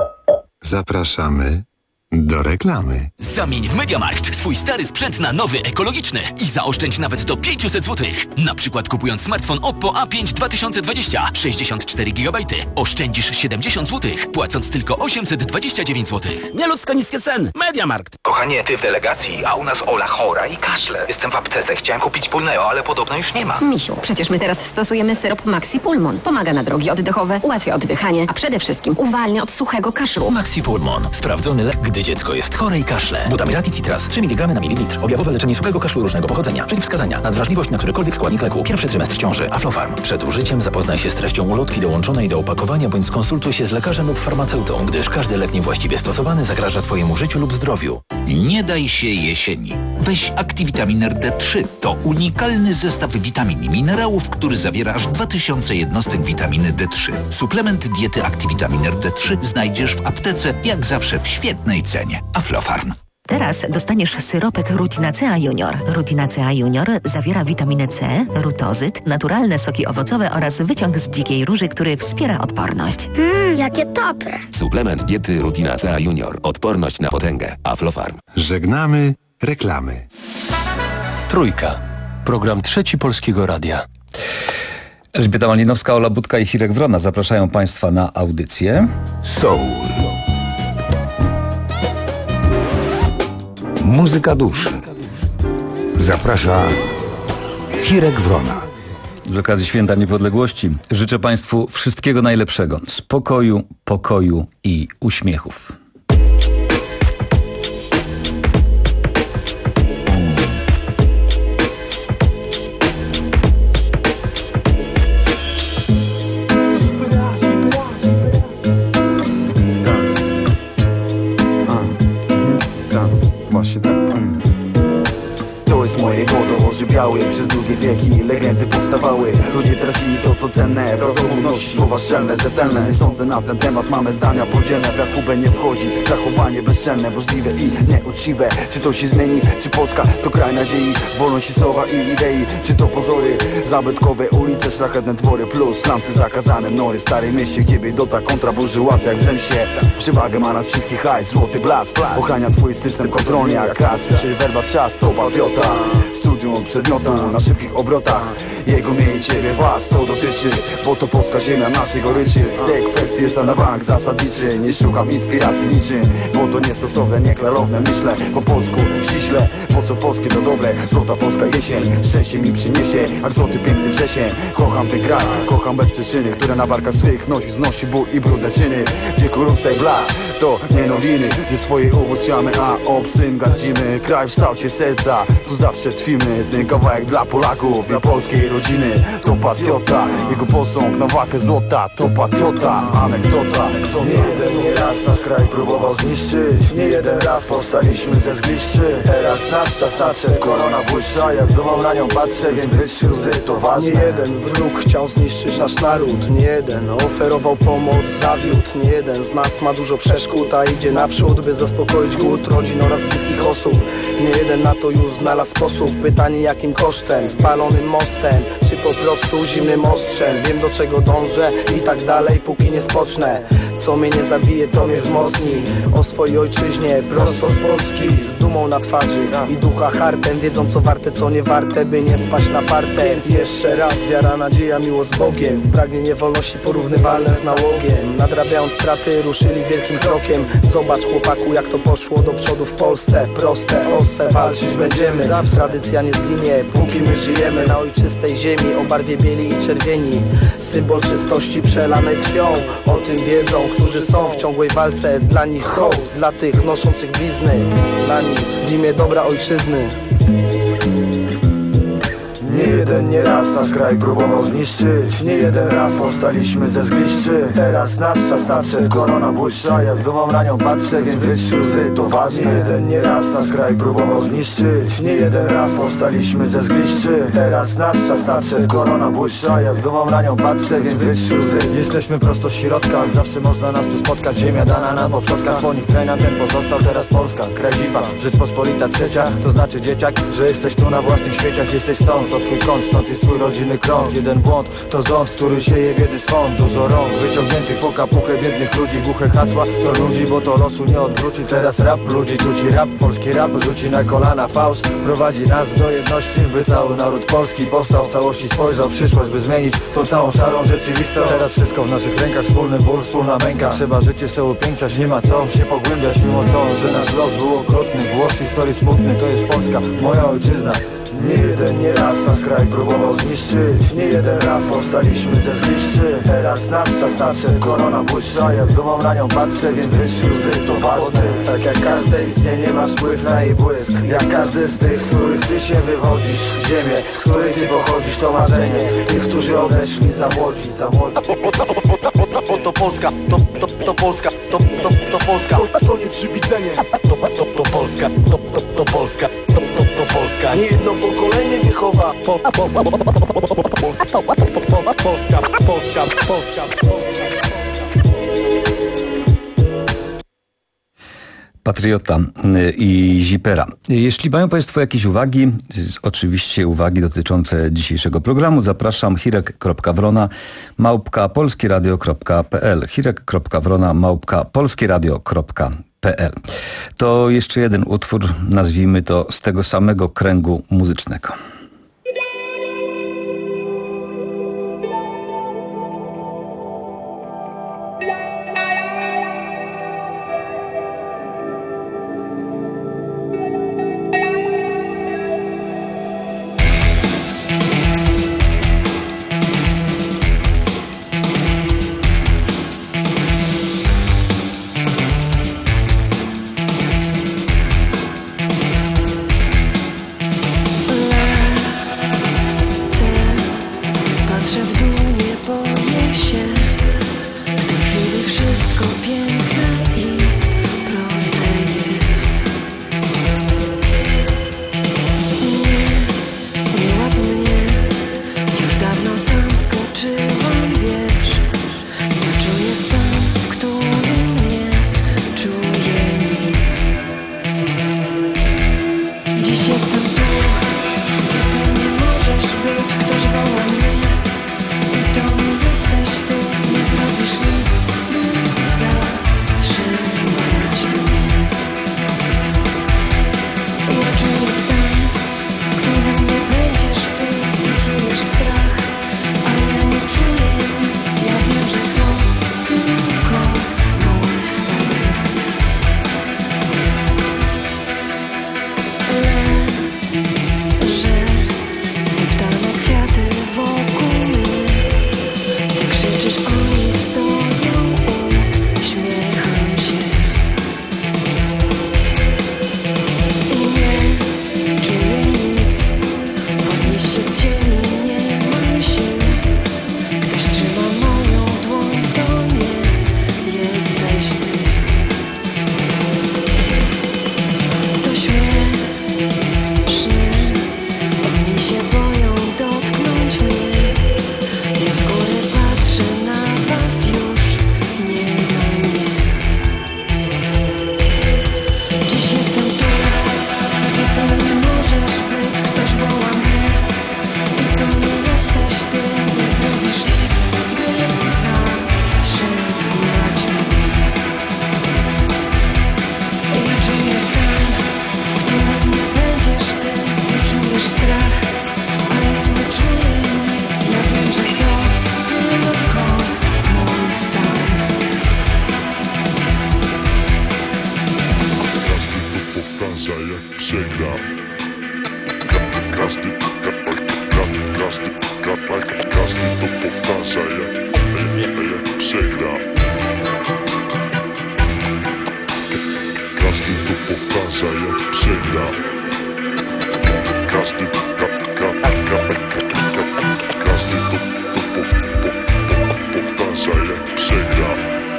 Zapraszamy do reklamy. Zamień w MediaMarkt swój stary sprzęt na nowy, ekologiczny i zaoszczędź nawet do pięćset złotych. Na przykład kupując smartfon Oppo A pięć dwa tysiące dwadzieścia, sześćdziesiąt cztery gigabajty, oszczędzisz siedemdziesiąt złotych, płacąc tylko osiemset dwadzieścia dziewięć złotych. Nieludzko niskie ceny. MediaMarkt. Kochanie, ty w delegacji, a u nas Ola chora i kaszle. Jestem w aptece, chciałem kupić Pulneo, ale podobno już nie ma. Misiu, przecież my teraz stosujemy syrop Maxi Pulmon. Pomaga na drogi oddechowe, ułatwia oddychanie, a przede wszystkim uwalnia od suchego kaszlu. Maxi Pulmon. Sprawdzony lek, gdy dziecko jest chore i kaszle. Butamiraty Citras trzy miligramy na mililitr. Objawowe leczenie suchego kaszlu różnego pochodzenia. Przeciwwskazania. Nadwrażliwość na którykolwiek składnik leku. Pierwszy trymestr ciąży. Aflofarm. Przed użyciem zapoznaj się z treścią ulotki dołączonej do opakowania bądź skonsultuj się z lekarzem lub farmaceutą, gdyż każdy lek niewłaściwie stosowany zagraża twojemu życiu lub zdrowiu. Nie daj się jesieni. Weź Activitamin D trzy. To unikalny zestaw witamin i minerałów, który zawiera aż dwa tysiące jednostek witaminy D trzy. Suplement diety Activitamin D trzy znajdziesz w aptece, jak zawsze w świetnej cenie. Aflofarm. Teraz dostaniesz syropek Rutinacea Junior. Rutinacea Junior zawiera witaminę C, rutozyt, naturalne soki owocowe oraz wyciąg z dzikiej róży, który wspiera odporność. Mmm, jakie dobre. Suplement diety Rutinacea Junior. Odporność na potęgę. Aflofarm. Żegnamy reklamy. Trójka. Program trzeci Polskiego Radia. Elżbieta Malinowska, Ola Budka i Hirek Wrona zapraszają Państwa na audycję Soul. Muzyka duszy. Zaprasza Hirek Wrona. Z okazji Święta Niepodległości życzę Państwu wszystkiego najlepszego. Spokoju, pokoju i uśmiechów. grały. Przez długie wieki legendy powstawały. Ludzie tracili to, co cenne. Prawdomówności, słowa szczelne, rzetelne. Sądy na ten temat mamy zdania podzielne. W Rachubę nie wchodzi zachowanie bezczelne, możliwe i nieuczciwe. Czy to się zmieni? Czy Polska to kraj nadziei? Wolność słowa i idei? Czy to pozory? Zabytkowe ulice, szlachetne dwory plus lampy zakazane nory. W starym mieście, gdzie biedota kontra burżuazja jak w zemście. Przewagę ma nas wszystkich hajs, złoty blask. Ochrania twój system kontrolny jak kas. Słyszy werba czas, to patriota. Studium przedmiotu na szybkich obrotach. Jego mnie i ciebie was to dotyczy, bo to polska ziemia naszej goryczy. W tej kwestii jest na bank zasadniczy. Nie szukam inspiracji w niczym, bo to nie stosowne, nie klarowne. Myślę po polsku ściśle, po co polskie to dobre. Złota polska jesień, szczęście mi przyniesie jak złoty piękny wrzesień. Kocham ten kraj, kocham bez przyczyny, które na barkach swych nosi, znosi ból i brudne czyny. Gdzie korupcja i blat, to nie nowiny. Gdzie swoje ubóstwiamy, a obcym gardzimy. Kraj w kształcie serca, tu zawsze trwimy. Ten kawałek dla Polaków, dla polskiej rodziny. To patriota, jego posąg na wakę złota. To patriota, anegdota. Nie jeden, nie raz nasz kraj próbował zniszczyć. Nie jeden raz powstaliśmy ze zgliszczy. Teraz nasz czas nadszedł, korona błyszcza. Ja z dumą na nią patrzę, więc wytrzy łzy, to ważne. Nie jeden wróg chciał zniszczyć nasz naród. Nie jeden oferował pomoc, zawiódł. Nie jeden z nas ma dużo przeszkód, a idzie naprzód, by zaspokoić głód rodzin oraz bliskich osób. Nie jeden na to już znalazł sposób. Pytanie jakim kosztem? Spalonym mostem, czy po prostu zimnym ostrzem? Wiem do czego dążę i tak dalej, póki nie spocznę. Co mnie nie zabije, to mnie wzmocni. O swojej ojczyźnie, prosto z Polski, z dumą na twarzy i ducha hartem. Wiedzą co warte, co nie warte, by nie spaść na partę. Więc jeszcze raz, wiara, nadzieja, miłość z Bogiem. Pragnienie wolności porównywalne z nałogiem. Nadrabiając straty, ruszyli wielkim krokiem. Zobacz chłopaku, jak to poszło do przodu w Polsce. Proste, ostre, walczyć będziemy. Zawsze tradycja nie zginie, póki my żyjemy na ojczystej ziemi o barwie bieli i czerwieni. Symbol czystości przelanej krwią. O tym wiedzą, którzy są w ciągłej walce. Dla nich hołd, dla tych noszących blizny. Dla nich w imię dobra ojczyzny. Nie jeden, nie raz nasz kraj próbował zniszczyć. Nie jeden raz powstaliśmy ze zgliszczy. Teraz nasz czas nadszedł, korona błyszcza. Ja z dumą na nią patrzę, więc wytrzy łzy, to ważne. Nie jeden, nie raz nasz kraj próbował zniszczyć. Nie jeden raz powstaliśmy ze zgliszczy. Teraz nasz czas nadszedł, korona błyszcza. Ja z dumą na nią patrzę, więc wytrzy łzy. Jesteśmy prosto z środka, zawsze można nas tu spotkać. Ziemia dana nam po przodkach, po nich kraj nam ten pozostał. Teraz Polska, kraj dzipa, Rzeczpospolita trzecia. To znaczy dzieciak, że jesteś tu na własnych świeciach. Jesteś stąd, to twój kąt, stąd jest twój rodzinny krąg. Jeden błąd to rząd, który sieje biedy swąd. Dużo rąk wyciągniętych po kapuchę biednych ludzi. Głuche hasła to ludzi, bo to losu nie odwróci. Teraz rap ludzi, cuci rap, polski rap rzuci na kolana fałsz. Prowadzi nas do jedności, by cały naród polski powstał w całości, spojrzał w przyszłość, by zmienić tą całą szarą rzeczywistość. Teraz wszystko w naszych rękach, wspólny ból, wspólna męka. Trzeba życie sobie upiększać, nie ma co się pogłębiać. Mimo to, że nasz los był okrutny, głos historii smutny, to jest Polska, moja ojczyzna. Nie jeden, nie raz nasz kraj próbował zniszczyć. Nie jeden raz powstaliśmy ze zgliszczy. Teraz nasz czas nadszedł, korona błyszcza. Ja z dumą na nią patrzę, więc wytrzy łzy, to ważne. Tak jak każde istnienie masz wpływ na jej błysk. Jak każdy z tych, z których ty się wywodzisz. Ziemię, z której ty pochodzisz, to marzenie tych, którzy odeszli za młodzi, za młodzi. To Polska, to, to, to Polska, to, to, to Polska. To nie przywidzenie, to, to, to Polska, to, to, to Polska, to, to, to Polska. Nie jedno pokolenie wychowa po, po, po, po, po, po, po, po, po, Polska, Polska, Polska, Polska. Patriota i Zipera. Jeśli mają Państwo jakieś uwagi, oczywiście uwagi dotyczące dzisiejszego programu, zapraszam hirek.wrona małpka polskieradio.pl hirek.wrona małpka polskieradio.pl. To jeszcze jeden utwór, nazwijmy to z tego samego kręgu muzycznego. Love przegra. Każdy, każdy, każdy to powtarza, jak, jak przegra. Każdy to powtarza, jak przegra. Każdy, ka, ka, ka, każdy to, to, pow, to, to powtarza, jak przegra.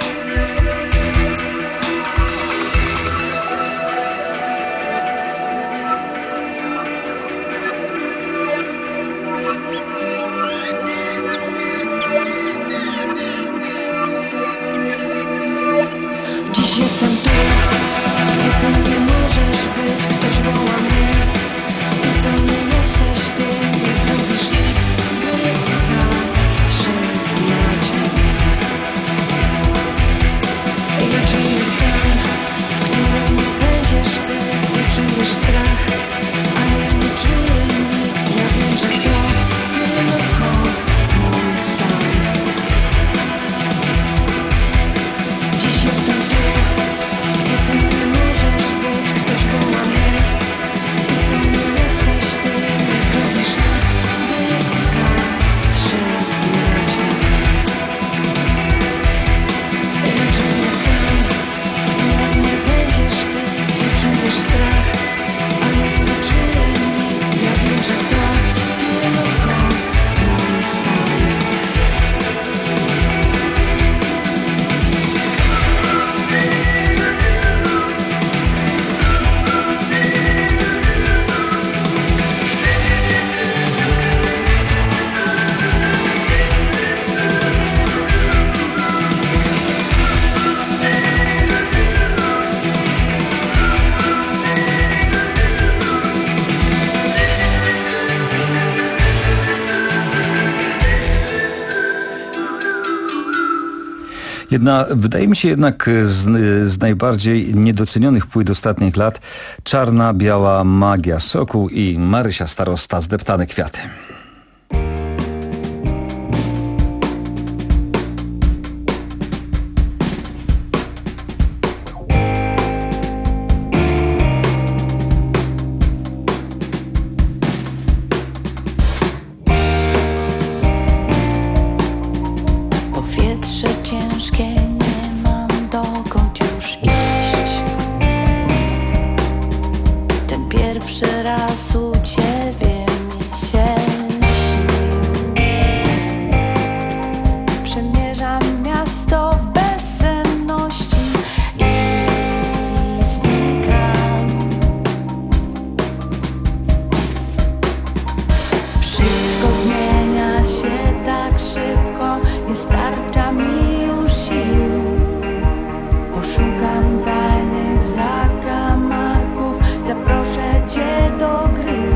Dziś jestem tu, gdzie ty nie możesz być. Ktoś woła mnie i to nie jesteś ty. Nie zrobisz nic, by zatrzymać mnie. Ja czuję stan, w którym nie będziesz ty. Ty czujesz strach, a ja nie czuję nic. Ja wiem, że to tylko mój stan. Dziś jestem tu, gdzie ty nie możesz być. Ktoś woła mnie i to nie jesteś ty. Nie zrobisz nic, by zatrzymać mnie. Ja czuję stan, w którym nie będziesz ty. Ty czujesz strach, a ja nie czuję nic. Ja wiem, że to tylko mój stan. Jedna, wydaje mi się jednak z, z najbardziej niedocenionych płyt ostatnich lat Czarna, biała magia Sokół i Marysia Starosta Zdeptane kwiaty. Powietrze ciężkie, nie mam dokąd już iść. Ten pierwszy raz u ciebie mi się śnił. Przemierzam miasto w bezsenności i znikam. Wszystko zmienia się tak szybko, nie starcza mi już sił. Poszukam tajnych zakamarków, zaproszę cię do gry.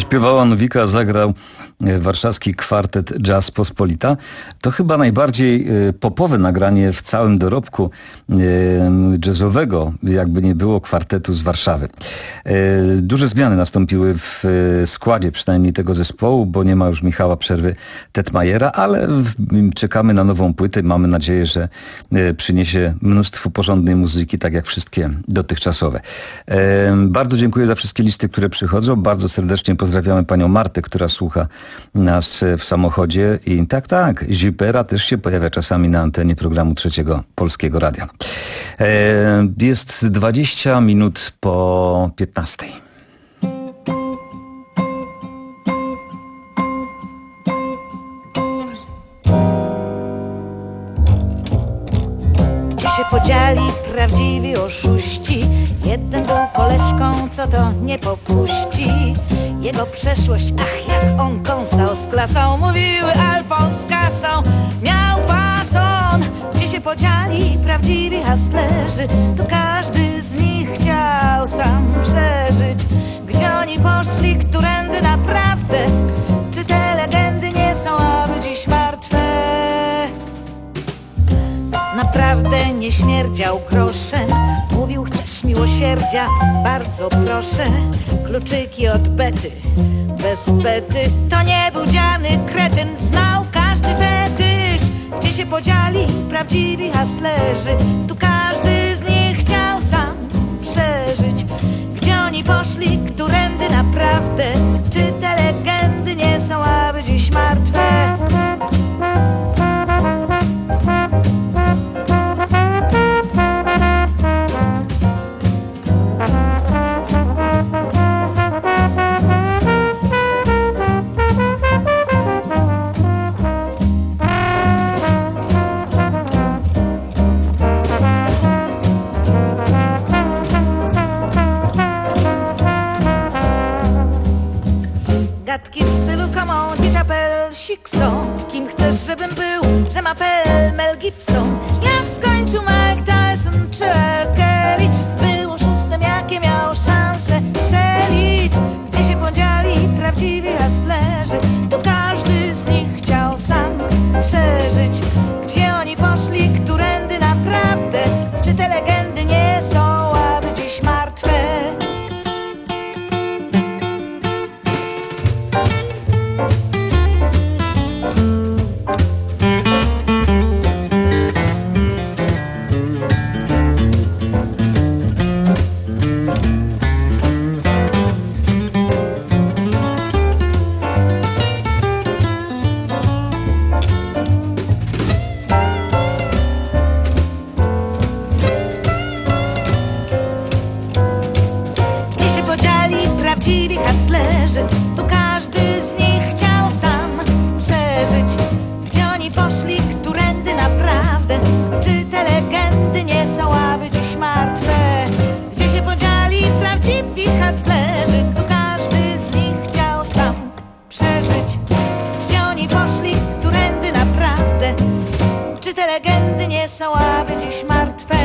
śpiewała Nowika, zagrał warszawski kwartet Jazz Pospolita. To chyba najbardziej popowe nagranie w całym dorobku jazzowego, jakby nie było, kwartetu z Warszawy. Duże zmiany nastąpiły w składzie przynajmniej tego zespołu, bo nie ma już Michała Przerwy Tetmajera, ale czekamy na nową płytę. Mamy nadzieję, że przyniesie mnóstwo porządnej muzyki, tak jak wszystkie dotychczasowe. Bardzo dziękuję za wszystkie listy, które przychodzą. Bardzo serdecznie pozdrawiamy panią Martę, która słucha nas w samochodzie. I tak, tak, Zipera też się pojawia czasami na antenie programu Trzeciego Polskiego Radia. Jest dwadzieścia minut po piętnastej. Gdzie się podzieli prawdziwi oszuści? Jeden był koleżką, co to nie popuści. Jego przeszłość, ach jak on kąsał z klasą. Mówiły Alfons z kasą, miał fason. Gdzie się podzieli prawdziwi hustlerzy? Tu każdy z nich chciał sam przeżyć. Gdzie oni poszli, którędy naprawdę? Czy te legendy nie są aby dziś martwe? Naprawdę nie śmierdział groszem. Mówił, chcesz miłosierdzia? Bardzo proszę. Kluczyki od bety, bez bety. To nie był dziany kretyn, znał każdy fetysz. Gdzie się podzieli prawdziwi hustlerzy? Tu każdy z nich chciał sam przeżyć. Gdzie oni poszli, którędy naprawdę? Czy te legendy nie są aby dziś martwe? Gadki w stylu come on, dit appel Sikson. Kim chcesz, żebym był, że ma pel Mel Gibson? Jak skończył Mike Tyson czy R. Kelly? Był oszustem, jakie miał szanse przelić. Gdzie się podzieli prawdziwi hustlerzy? Tu każdy z nich chciał sam przeżyć. Gdzie oni poszli, którędy naprawdę? Czy te legendy nie są aby dziś martwe? Prawdziwi hustlerzy, tu każdy z nich chciał sam przeżyć. Gdzie oni poszli, którędy naprawdę? Czy te legendy nie są aby dziś martwe? Gdzie się podzieli prawdziwi hustlerzy? Tu każdy z nich chciał sam przeżyć. Gdzie oni poszli, którędy naprawdę? Czy te legendy nie są aby dziś martwe?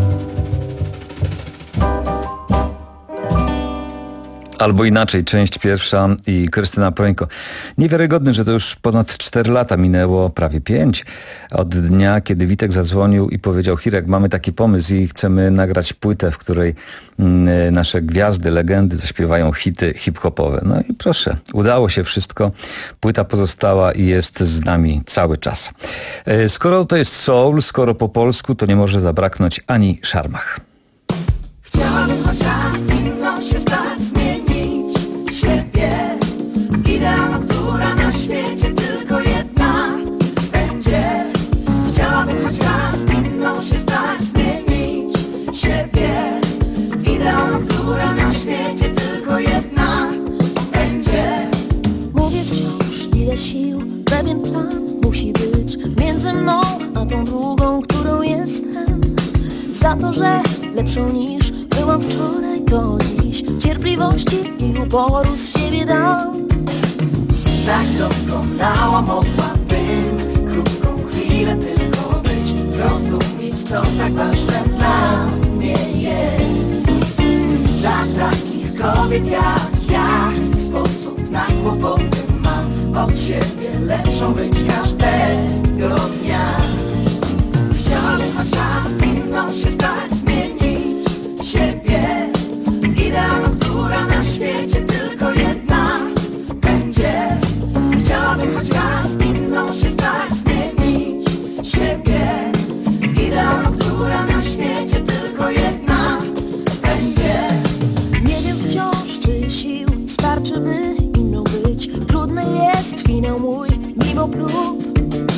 Albo inaczej, część pierwsza i Krystyna Prońko. Niewiarygodne, że to już ponad cztery lata minęło, prawie pięć, od dnia, kiedy Witek zadzwonił i powiedział: Hirek, mamy taki pomysł i chcemy nagrać płytę, w której mm, nasze gwiazdy, legendy zaśpiewają hity hip-hopowe. No i proszę, udało się wszystko. Płyta pozostała i jest z nami cały czas. Skoro to jest soul, skoro po polsku, to nie może zabraknąć ani Szarmach. Chciałabym choć raz inną się stać, zmienić siebie. Idealną, która na świecie tylko jedna będzie. Chciałabym choć raz inną się stać, zmienić siebie. Idealną, która na świecie tylko jedna będzie. Mówię wciąż, ile sił, pewien plan musi być między mną a tą drugą, którą jestem. Za to, że lepszą niż byłam wczoraj, to dziś cierpliwości i uporu z siebie dam. Tak doskonała mogłabym krótką chwilę tylko być, zrozumieć, co tak ważne dla mnie jest. Dla takich kobiet jak ja sposób na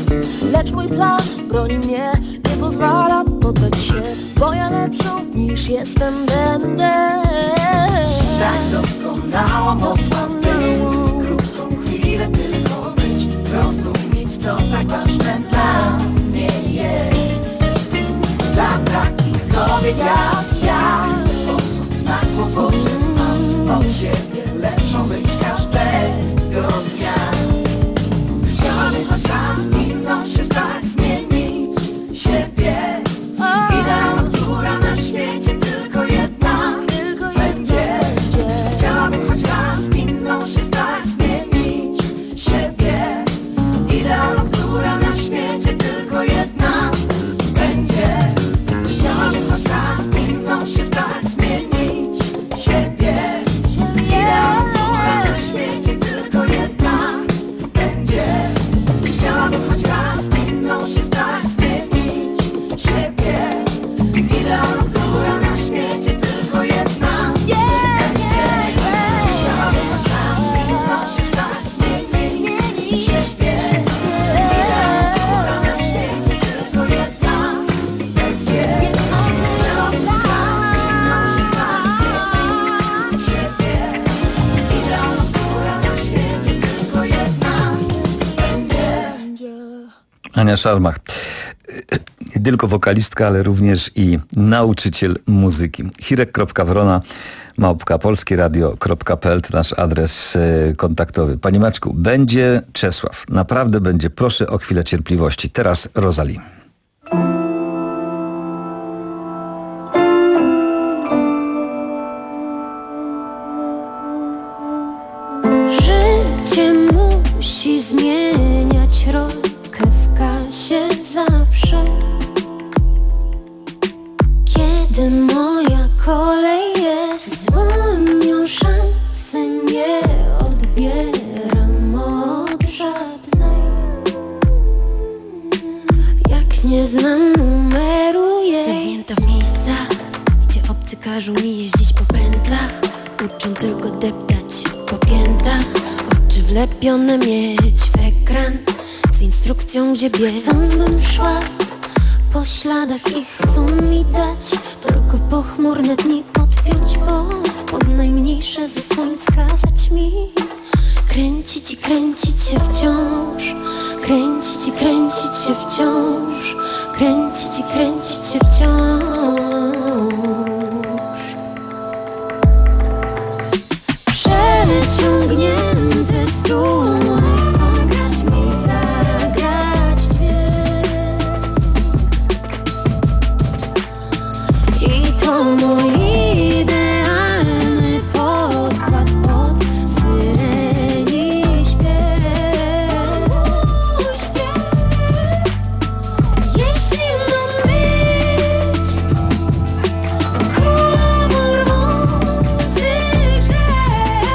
Lecz mój plan broni mnie, nie pozwala poddać się, bo ja lepszą niż jestem będę. Tak doskonałą posłam być, krótką chwilę tylko być, zrozumieć co tak ważne dla mnie jest. Dla takich kobiet jak ja, sposób na kłopoty mam, od siebie lepszą być każdego dnia. Chciałabym choć raz inną się stać, zmienić siebie. Idealną, która na świecie tylko jedna będzie. Chciałabym choć raz inną się stać, zmienić siebie. Idealną, która na świecie tylko jedna będzie. Chciałabym choć raz inną się stać, zmienić siebie. Idealną, która na świecie tylko jedna będzie. Chciałabym choć raz inną się stać, zmienić siebie. Idealną, która na świecie tylko jedna będzie. Chciałabym choć raz inną się stać, zmienić siebie. Idealną, która na świecie tylko jedna będzie. Chciałabym choć raz inną się stać, zmienić siebie. Idealną, która na świecie tylko jedna będzie. Ania Szarmach. Nie tylko wokalistka, ale również i nauczyciel muzyki. Hirek.wrona małpka polskieradio kropka p l to nasz adres kontaktowy. Panie Maćku, będzie Czesław. Naprawdę będzie. Proszę o chwilę cierpliwości. Teraz Rosalie. Życie musi zmieniać rolkę w kasie zawsze. Kiedy moja kolej jest, zwolnią szanse, nie odbieram od żadnej. Jak nie znam numeru jej, zamknięta w miejscach, gdzie obcy każą mi jeździć po pętlach, uczą tylko deptać po piętach. Oczy wlepione mieć w ekran z instrukcją, gdzie biec. Chcą, bym szła po śladach i chcą mi dać tylko pochmurne dni podpiąć pod, pod najmniejsze ze słońc kazać mi kręcić i kręcić się wciąż, kręcić i kręcić się wciąż, kręcić i kręcić się wciąż. Przeciągnięte struny chcą grać mi zagrać dźwięk. I to mój idealny podkład pod syreni śpiew. Mój śpiew. Jeśli mam być królową rwących rzek,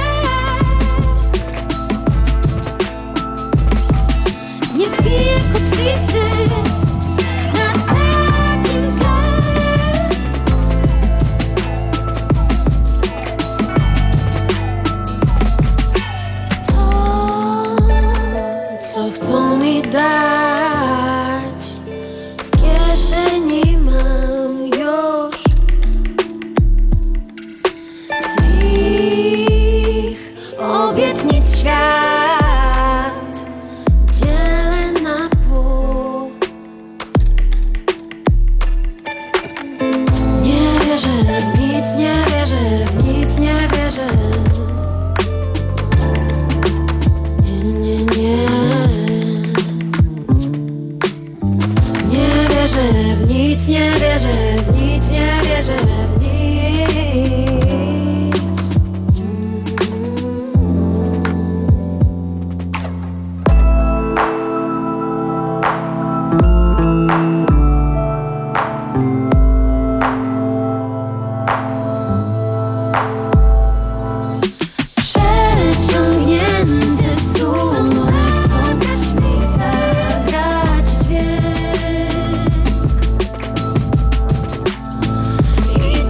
nie wbiję kotwicy na takim tle. To, co chcą mi dać, w kieszeni mam już. Z ich obietnic świat dzielę na pół. Nie wierzę w nic, nie wierzę w nic, nie wierzę. Nie, nie, nie. Nie wierzę w nic, nie wierzę w nic, nie wierzę w nic. Przeciągnięte struny chcą grać mi zagrać dźwięk. I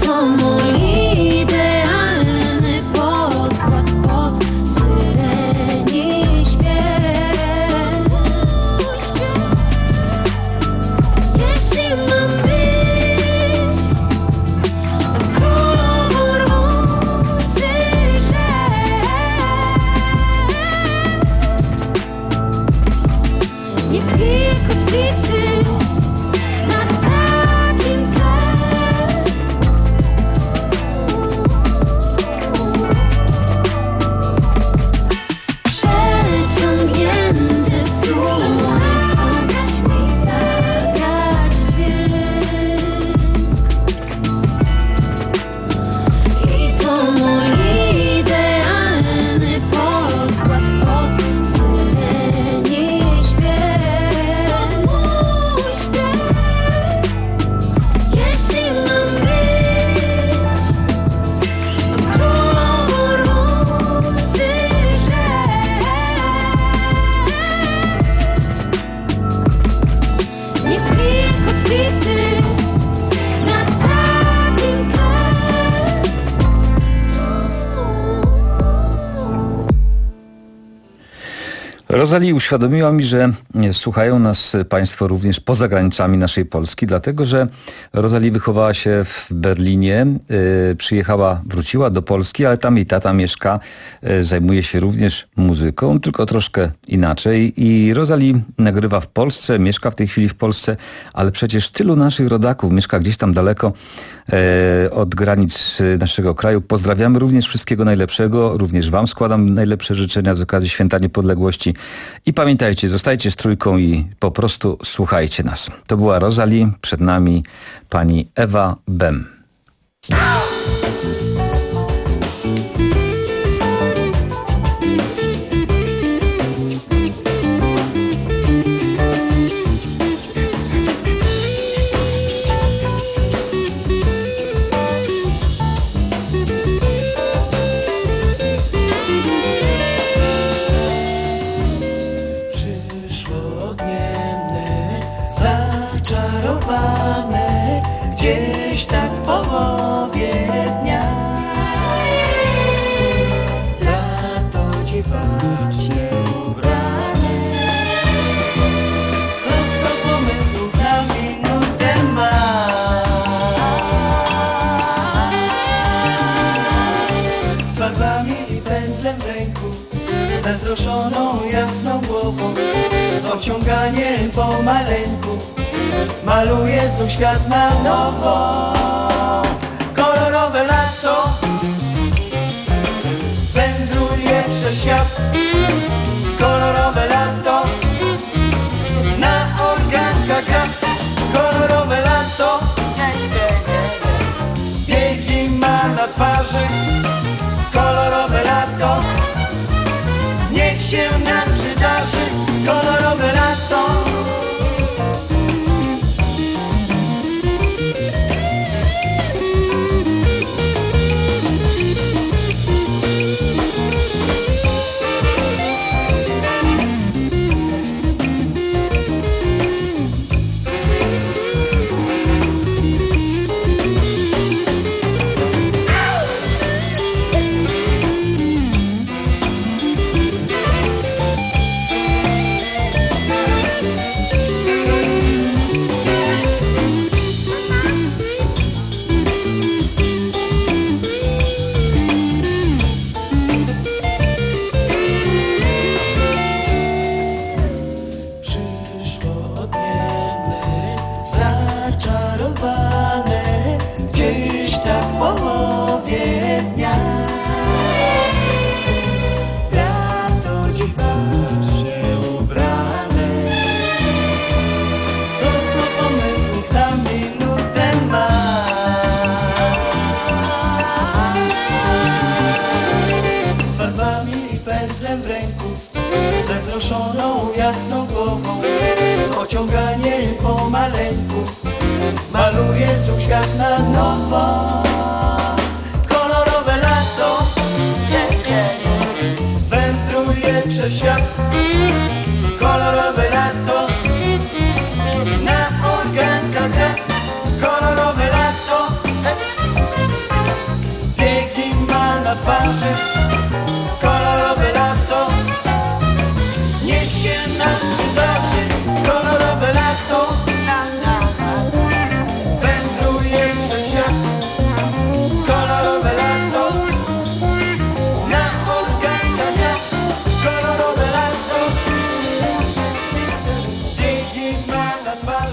piję kotwicy na takim tle. Przeciągnięty strunek chcą dać mi zagrać dźwięk. I to mój idealny podkład pod syreni śpiew. Mój śpiew. Jeśli mam być królową różnych rzek, nie piję kotwicy na takim tle. Rosalie uświadomiła mi, że słuchają nas Państwo również poza granicami naszej Polski, dlatego że Rosalie wychowała się w Berlinie, y, przyjechała, wróciła do Polski, ale tam jej tata mieszka, y, zajmuje się również muzyką, tylko troszkę inaczej. I Rosalie nagrywa w Polsce, mieszka w tej chwili w Polsce, ale przecież tylu naszych rodaków mieszka gdzieś tam daleko y, od granic naszego kraju. Pozdrawiamy również, wszystkiego najlepszego, również Wam składam najlepsze życzenia z okazji Święta Niepodległości. I pamiętajcie, zostajcie z trójką i po prostu słuchajcie nas. To była Rosalie, przed nami pani Ewa Bem. Zaczarowane gdzieś tak w połowie dnia. Lato dziwacznie ubrane, co sto pomysłów na minutę ma. Z farbami i pędzlem w ręku, ze wzruszoną jasną głową, z ociąganiem pomaleńku maluje znów świat na nowo. Kolorowe lato wędruje przez świat. Kolorowe lato na organkach gra. Kolorowe lato biegi ma na twarzy. Kolorowe lato niech się nam przydarzy. Kolorowe lato. pędzlem w ręku, ze wzruszoną jasną głową, z ociąganiem pomaleńku, maluje znów świat na nowo. Kolorowe lato wędruje przez świat. Kolorowe lato na organkach gra. Kolorowe lato biegi ma na twarzy. Kolorowe lato niech się nam przydarzy. Kolorowe lato wędruje przez świat. Kolorowe lato na organkach gra. Kolorowe lato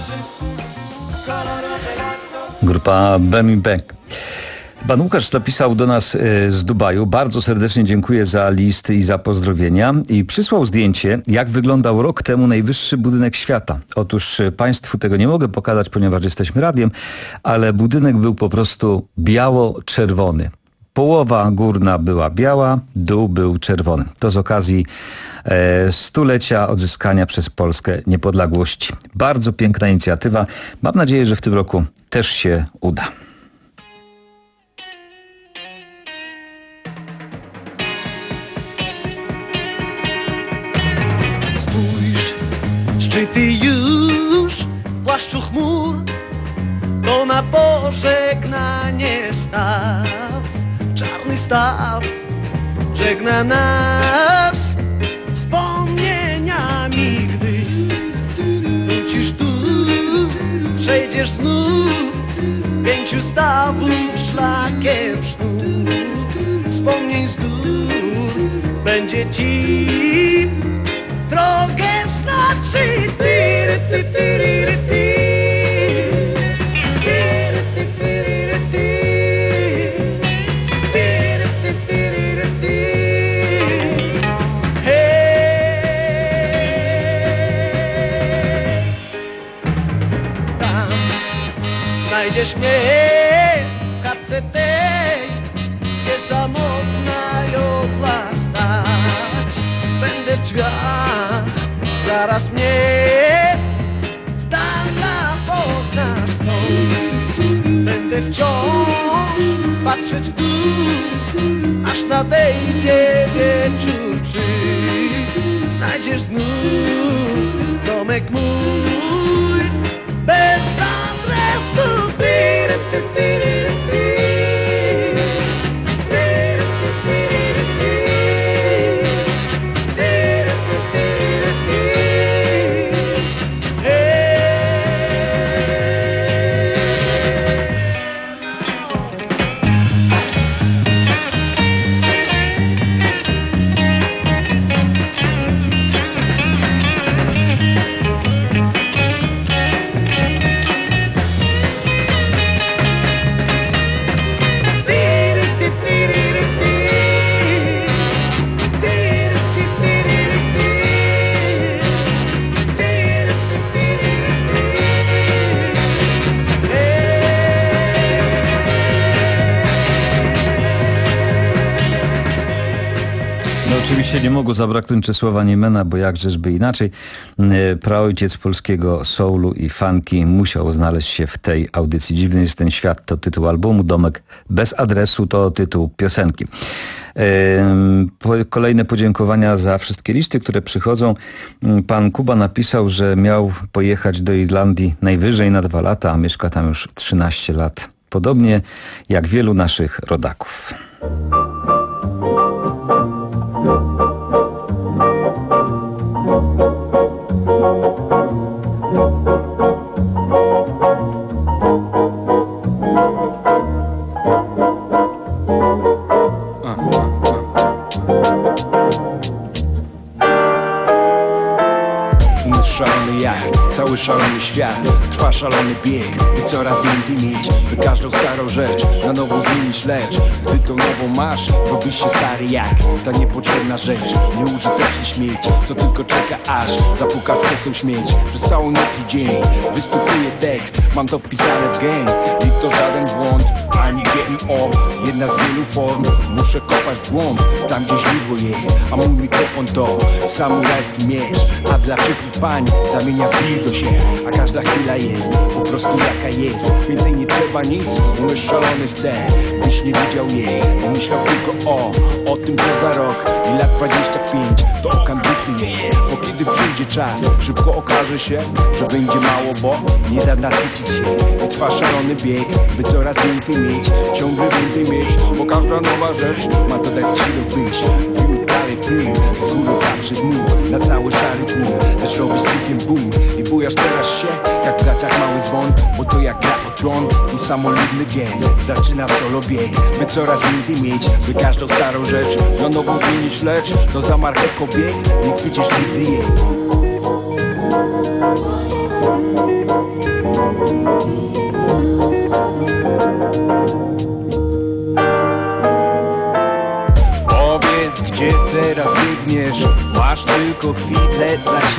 Grupa Bemi Beck. Pan Łukasz napisał do nas z Dubaju. Bardzo serdecznie dziękuję za list i za pozdrowienia. I przysłał zdjęcie, jak wyglądał rok temu najwyższy budynek świata. Otóż Państwu tego nie mogę pokazać, ponieważ jesteśmy radiem, ale budynek był po prostu biało-czerwony. Połowa górna była biała, dół był czerwony. To z okazji e, stulecia odzyskania przez Polskę niepodległości. Bardzo piękna inicjatywa. Mam nadzieję, że w tym roku też się uda. Spójrz, szczyty już w płaszczu chmur, to na pożegnanie staw. Czarny staw żegna nas wspomnieniami, gdy wrócisz tu, przejdziesz znów pięciu stawów szlakiem sznur. Wspomnień z gór będzie ci drogę znaczy. Tyry, ty, tyry, ty. Znajdziesz mnie w chatce tej, gdzie samotna jodła stać. Będę w drzwiach, zaraz mnie z dala poznasz stąd. Będę wciąż patrzeć w dół, aż nadejdzie wieczór, czy znajdziesz znów domek mój bez adresu. Tyry, ty, tyry, ty. Tyry, ty, tyry, ty. Tyry, ty, tyry, ty. Oczywiście nie mogło zabraknąć Czesława Niemena, bo jakżeżby inaczej. Praojciec polskiego soulu i funky musiał znaleźć się w tej audycji. Dziwny jest ten świat to tytuł albumu, Domek bez adresu to tytuł piosenki. Kolejne podziękowania za wszystkie listy, które przychodzą. Pan Kuba napisał, że miał pojechać do Irlandii najwyżej na dwa lata, a mieszka tam już trzynaście lat. Podobnie jak wielu naszych rodaków. Szalony jak cały szalony świat, trwa szalony bieg, by coraz więcej mieć, by każdą starą rzecz na nową zmienić, lecz gdy tą nową masz, robisz się stary jak ta niepotrzebna rzecz, nieużyteczny śmieć, co tylko czeka aż zapuka z kosą śmieć. Przez całą noc i dzień wystupuję tekst, mam to wpisane w gen i to żaden błąd, ani getting off, jedna z wielu form. Muszę kopać w głąb, tam gdzie źródło jest, a mój mikrofon to samurajski miecz, a dla wszystkich pań zamienia film do się, a każda chwila jest po prostu jaka jest. Więcej nie trzeba nic, umysł szalony chce, byś nie widział jej, pomyślał tylko o, o tym co za rok i lat dwadzieścia pięć, to okandrytny jest. Bo kiedy przyjdzie czas, szybko okaże się, że będzie mało, bo nie da nasycić się. I trwa szalony bieg, by coraz więcej mieć, ciągle więcej mieć, bo każda nowa rzecz ma dodać siły być. Pił dalej pym, z góry patrzy mur na cały szary tłum, lecz robi stykiem boom i bujasz teraz się, jak w gaciach mały dzwon, bo to jak gra o tron, i samolubny gen zaczyna solo bieg, by coraz więcej mieć, by każdą starą rzecz na nową zmienić, lecz to za marchewką bieg, nie chwycisz nigdy jej.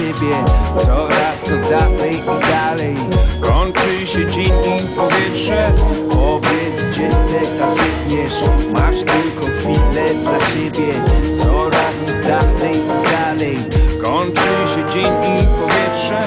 siebie. Coraz to dalej i dalej. Kończy się dzień i powietrze. Powiedz, gdzie teraz biegniesz. Masz tylko chwilę dla siebie. Coraz to dalej i dalej. Kończy się dzień i powietrze.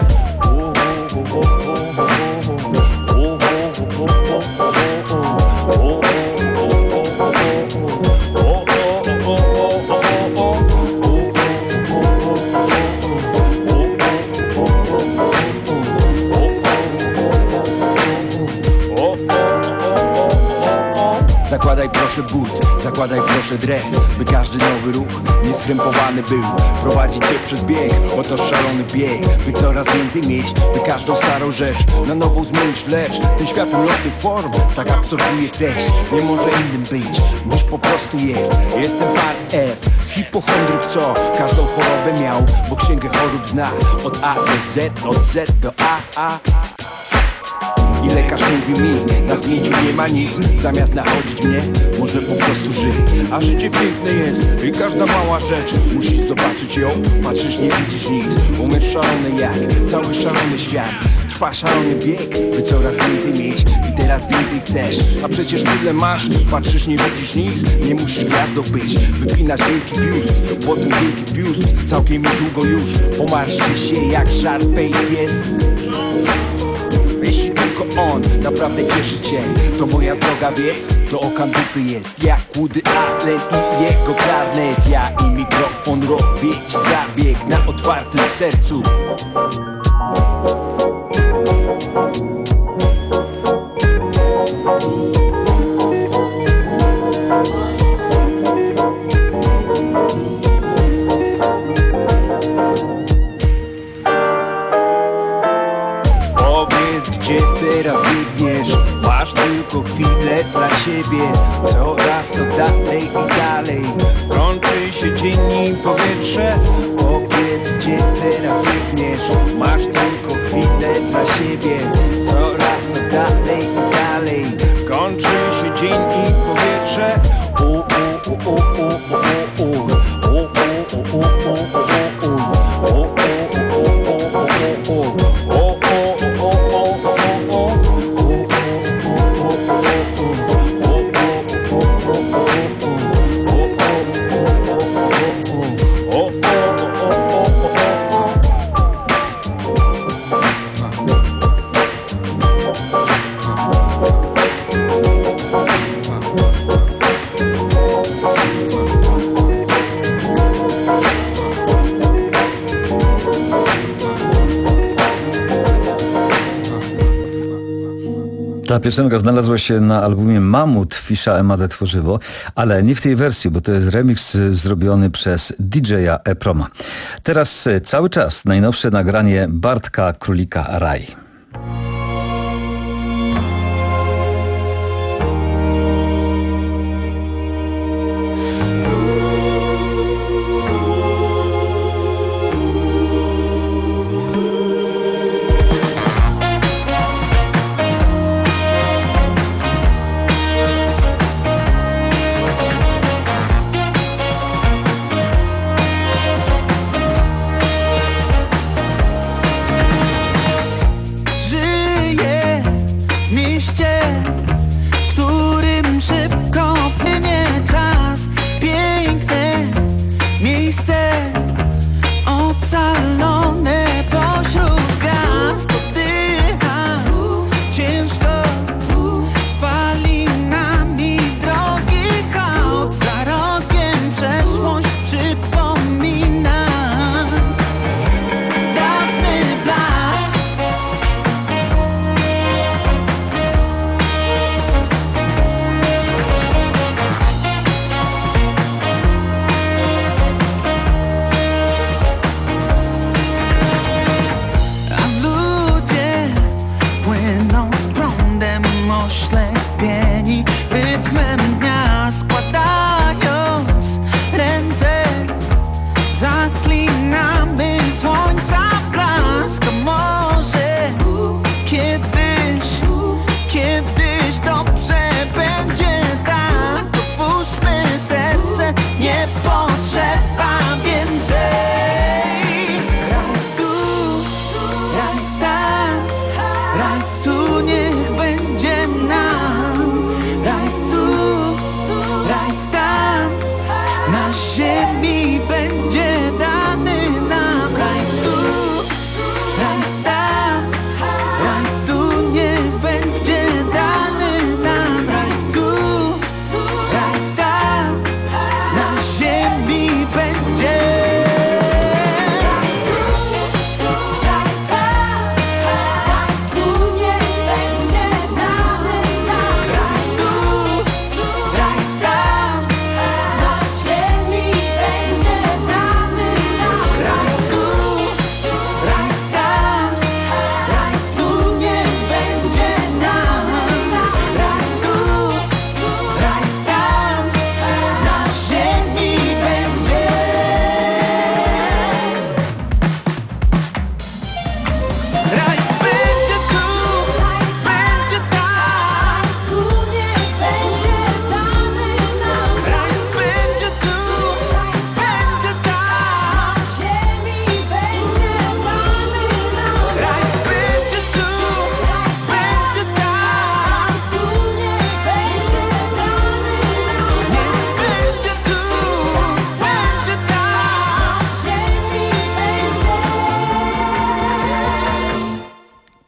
Zakładaj proszę but, zakładaj proszę dres, by każdy nowy ruch nieskrępowany był. Prowadzi cię przez bieg, oto szalony bieg, by coraz więcej mieć, by każdą starą rzecz na nową zmienić. Lecz ten świat ulotnych form tak absorbuje treść. Nie może innym być, niż po prostu jest. Jestem pan F, hipochondryk, co każdą chorobę miał, bo księgę chorób zna od A do Z, od Z do A, A. I lekarz mówi mi, na zdjęciu nie ma nic. Zamiast nachodzić mnie, może po prostu żyj. A życie piękne jest i każda mała rzecz. Musisz zobaczyć ją, patrzysz, nie widzisz nic. Umysł szalony jak cały szalony świat. Trwa szalony bieg, by coraz więcej mieć. I teraz więcej chcesz, a przecież tyle masz. Patrzysz, nie widzisz nic, nie musisz gwiazdą być. Wypinasz wielki biust, potem wielki biust. Całkiem niedługo już pomarszczy się jak szarpej pies. Jeśli tylko on naprawdę cieszy cię, to moja droga wiedz, to oka dupy jest. Jak Woody Allen i jego klarnet. Ja i mikrofon robię ci zabieg na otwartym sercu. Gdzie teraz biegniesz? Masz tylko chwilę dla siebie. Coraz to dalej i dalej. Kończy się dzień i powietrze. Powiedz, gdzie teraz biegniesz? Masz tylko chwilę dla siebie. Coraz to dalej i dalej. Kończy się dzień i powietrze. U, u, u, u, u, u, u, u, u, u, u, Ta piosenka znalazła się na albumie Mamut Fisza Emadę Tworzywo, ale nie w tej wersji, bo to jest remix zrobiony przez D J a E-Proma. Teraz cały czas najnowsze nagranie Bartka Królika Raj.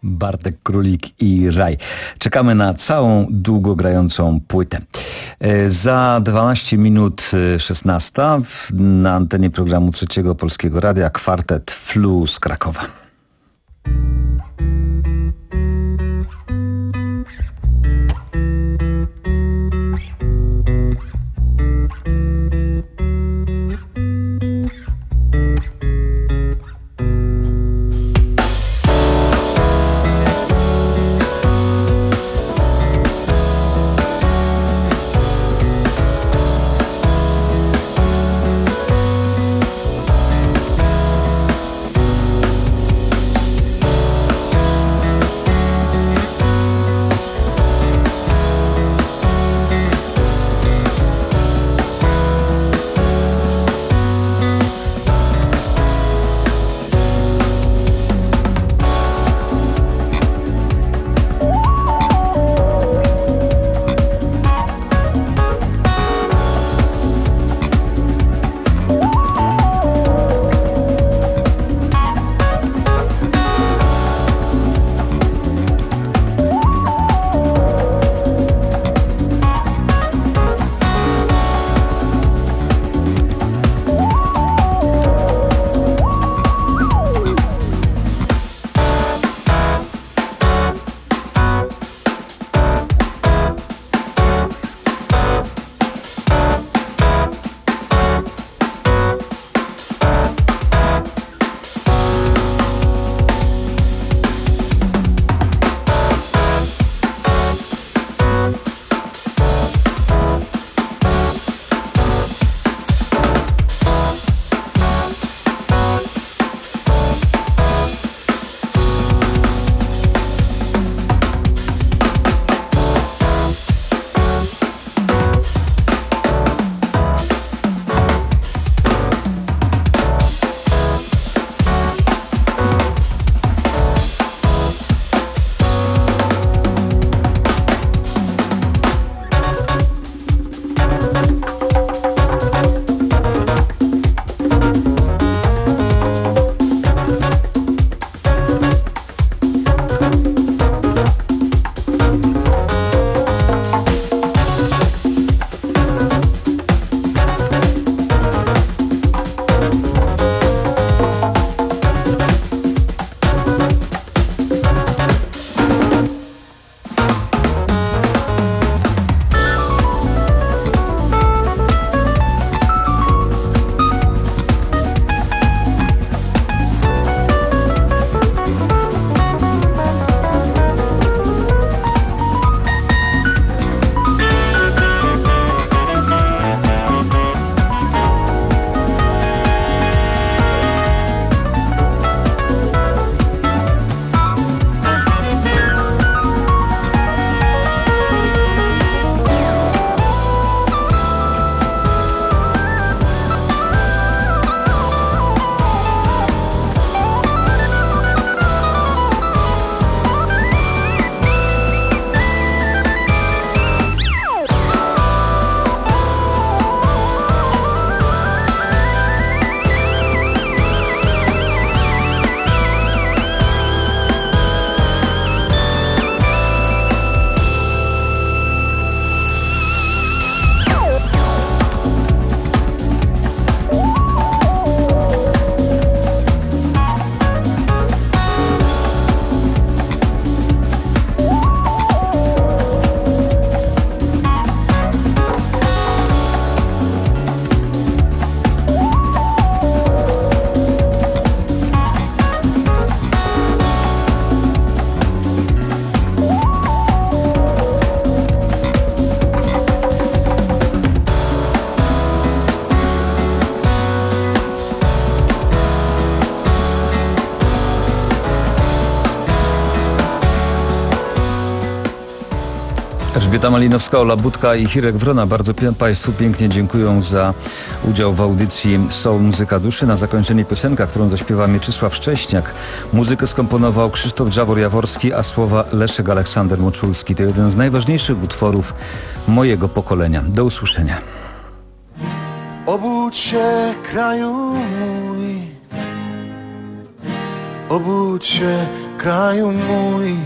Bartek Królik i Raj. Czekamy na całą długo grającą płytę. Za dwanaście minut szesnasta na antenie programu Trzeciego Polskiego Radia kwartet Flu z Krakowa. Elżbieta Malinowska, Ola Budka i Hirek Wrona bardzo Państwu pięknie dziękują za udział w audycji Soul Muzyka Duszy. Na zakończenie piosenka, którą zaśpiewa Mieczysław Szcześniak. Muzykę skomponował Krzysztof Dżawor-Jaworski, a słowa Leszek Aleksander Moczulski. To jeden z najważniejszych utworów mojego pokolenia. Do usłyszenia. Obudź się, kraju mój, obudź się, kraju mój.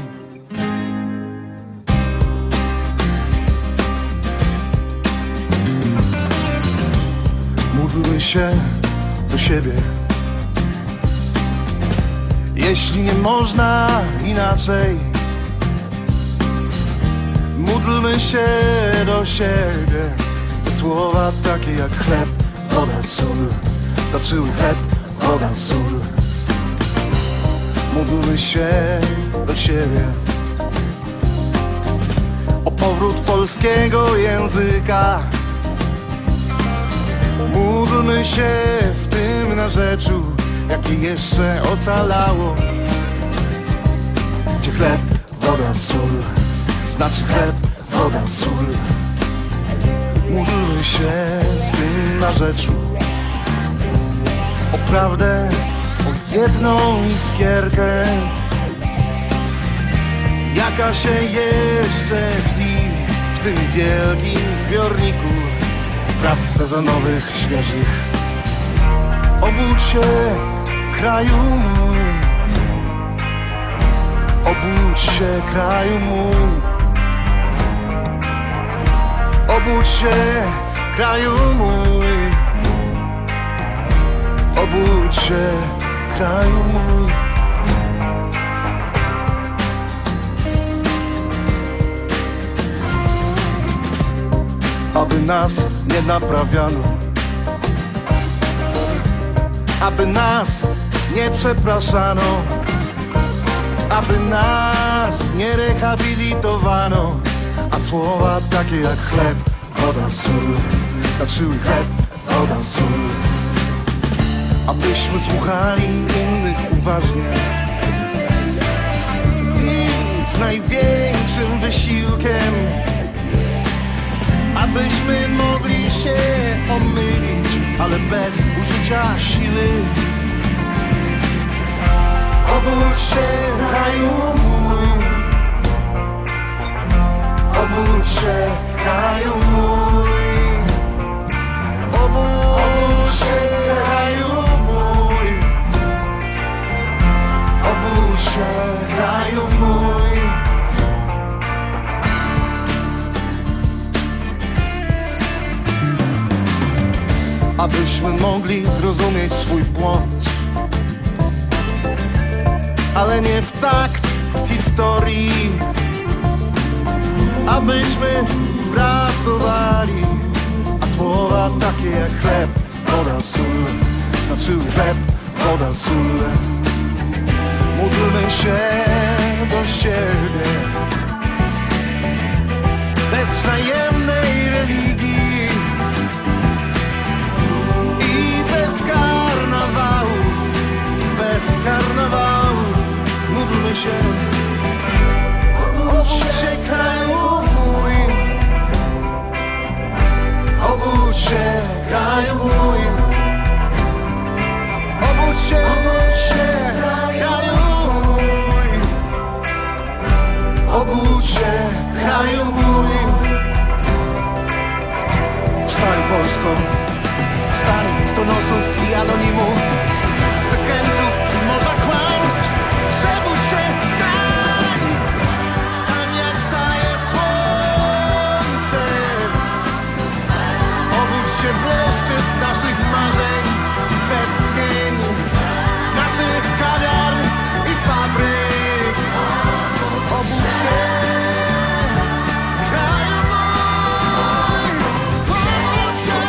Módlmy się do siebie, jeśli nie można inaczej. Módlmy się do siebie, by słowa takie jak chleb, woda, sól znaczyły chleb, woda, sól. Módlmy się do siebie o powrót polskiego języka. Módlmy się w tym narzeczu, jakie jeszcze ocalało, gdzie chleb, woda, sól znaczy chleb, woda, sól. Módlmy się w tym narzeczu o prawdę, o jedną iskierkę, jaka się jeszcze tli w tym wielkim zbiorniku prawd sezonowych, świeżych. Obudź się, kraju mój, obudź się, kraju mój. Obudź się, kraju mój, obudź się, kraju mój. Aby nas nie naprawiano, aby nas nie przepraszano, aby nas nie rehabilitowano, a słowa takie jak chleb, woda, sól znaczyły chleb, woda, sól. Abyśmy słuchali innych uważnie i z największym wysiłkiem, abyśmy mogli się omylić, ale bez użycia siły. Obudź się, kraju mój, obudź się, kraju mój. Obudź się, kraju mój, obudź się, kraju mój. Abyśmy mogli zrozumieć swój błąd, ale nie w takt historii. Abyśmy pracowali, a słowa takie jak chleb, woda, sól znaczyły chleb, woda, sól. Módlmy się do siebie bez wzajemnej religii i bez karnawałów, bez karnawałów. Módlmy się, obudź się, kraju mój, obudź się, kraju mój, obudź się, obudź się, kraju mój, obudź się, kraju mój. Wstań, Polsko, wstań, stonosów i anonimów, zakrętów i morza kłamstw. Przebudź się, wstań, wstań jak wstaje słońce. Obudź się wreszcie z naszych marzeń i westchnień, z naszych kawiarn i fabryk. Obudź się, kraju mój, obudź się.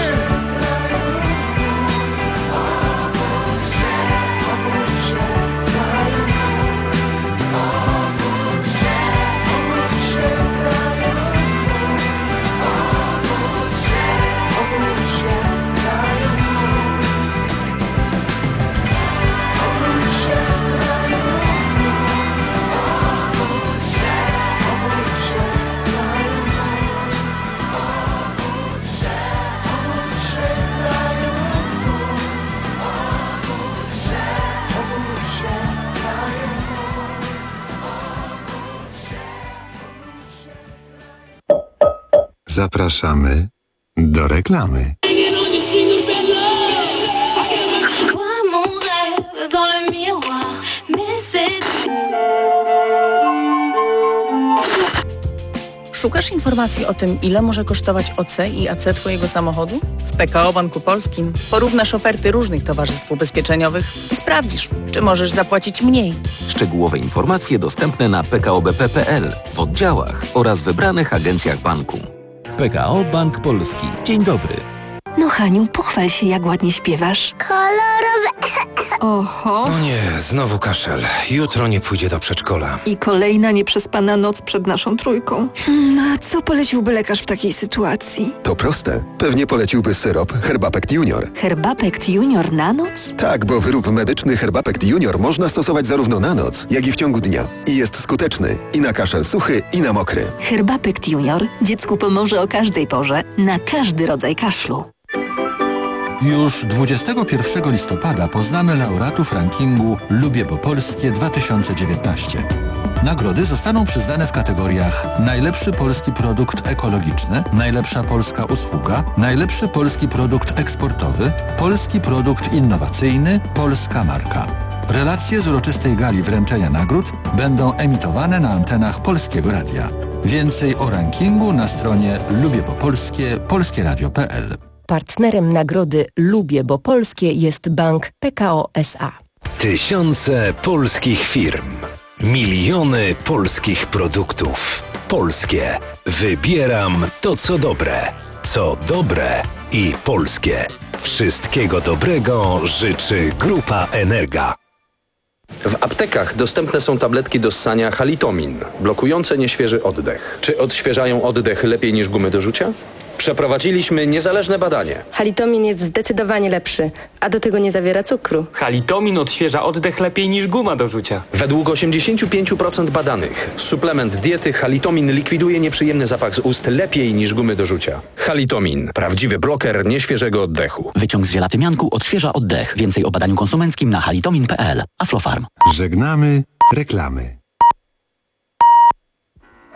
Zapraszamy do reklamy. Toi mon rêve dans le miroir, Szukasz informacji o tym, ile może kosztować O C i A C twojego samochodu? W P K O Banku Polskim porównasz oferty różnych towarzystw ubezpieczeniowych i sprawdzisz, czy możesz zapłacić mniej. Szczegółowe informacje dostępne na p k o b p kropka p l, w oddziałach oraz wybranych agencjach banku. P K O Bank Polski. Dzień dobry. No Haniu, pochwal się, jak ładnie śpiewasz. Kolorowe. Oho. No nie, znowu kaszel. Jutro nie pójdzie do przedszkola. I kolejna nieprzespana noc przed naszą trójką. No a co poleciłby lekarz w takiej sytuacji? To proste. Pewnie poleciłby syrop Herbapekt Junior. Herbapekt Junior na noc? Tak, bo wyrób medyczny Herbapekt Junior można stosować zarówno na noc, jak i w ciągu dnia. I jest skuteczny i na kaszel suchy, i na mokry. Herbapekt Junior dziecku pomoże o każdej porze, na każdy rodzaj kaszlu. Już dwudziestego pierwszego listopada poznamy laureatów rankingu Lubię Bo Polskie dwa tysiące dziewiętnaście. Nagrody zostaną przyznane w kategoriach najlepszy polski produkt ekologiczny, najlepsza polska usługa, najlepszy polski produkt eksportowy, polski produkt innowacyjny, polska marka. Relacje z uroczystej gali wręczenia nagród będą emitowane na antenach Polskiego Radia. Więcej o rankingu na stronie lubię bo polskie polskie radio kropka p l. Partnerem nagrody Lubię Bo Polskie jest Bank P K O S A. Tysiące polskich firm. Miliony polskich produktów. Polskie. Wybieram to, co dobre. Co dobre i polskie. Wszystkiego dobrego życzy Grupa Energa. W aptekach dostępne są tabletki do ssania Halitomin, blokujące nieświeży oddech. Czy odświeżają oddech lepiej niż gumy do rzucia? Przeprowadziliśmy niezależne badanie. Halitomin jest zdecydowanie lepszy, a do tego nie zawiera cukru. Halitomin odświeża oddech lepiej niż guma do rzucia. Według osiemdziesiąt pięć procent badanych suplement diety Halitomin likwiduje nieprzyjemny zapach z ust lepiej niż gumy do rzucia. Halitomin. Prawdziwy bloker nieświeżego oddechu. Wyciąg z żelatymianku odświeża oddech. Więcej o badaniu konsumenckim na halitomin kropka p l. Aflofarm. Żegnamy reklamy.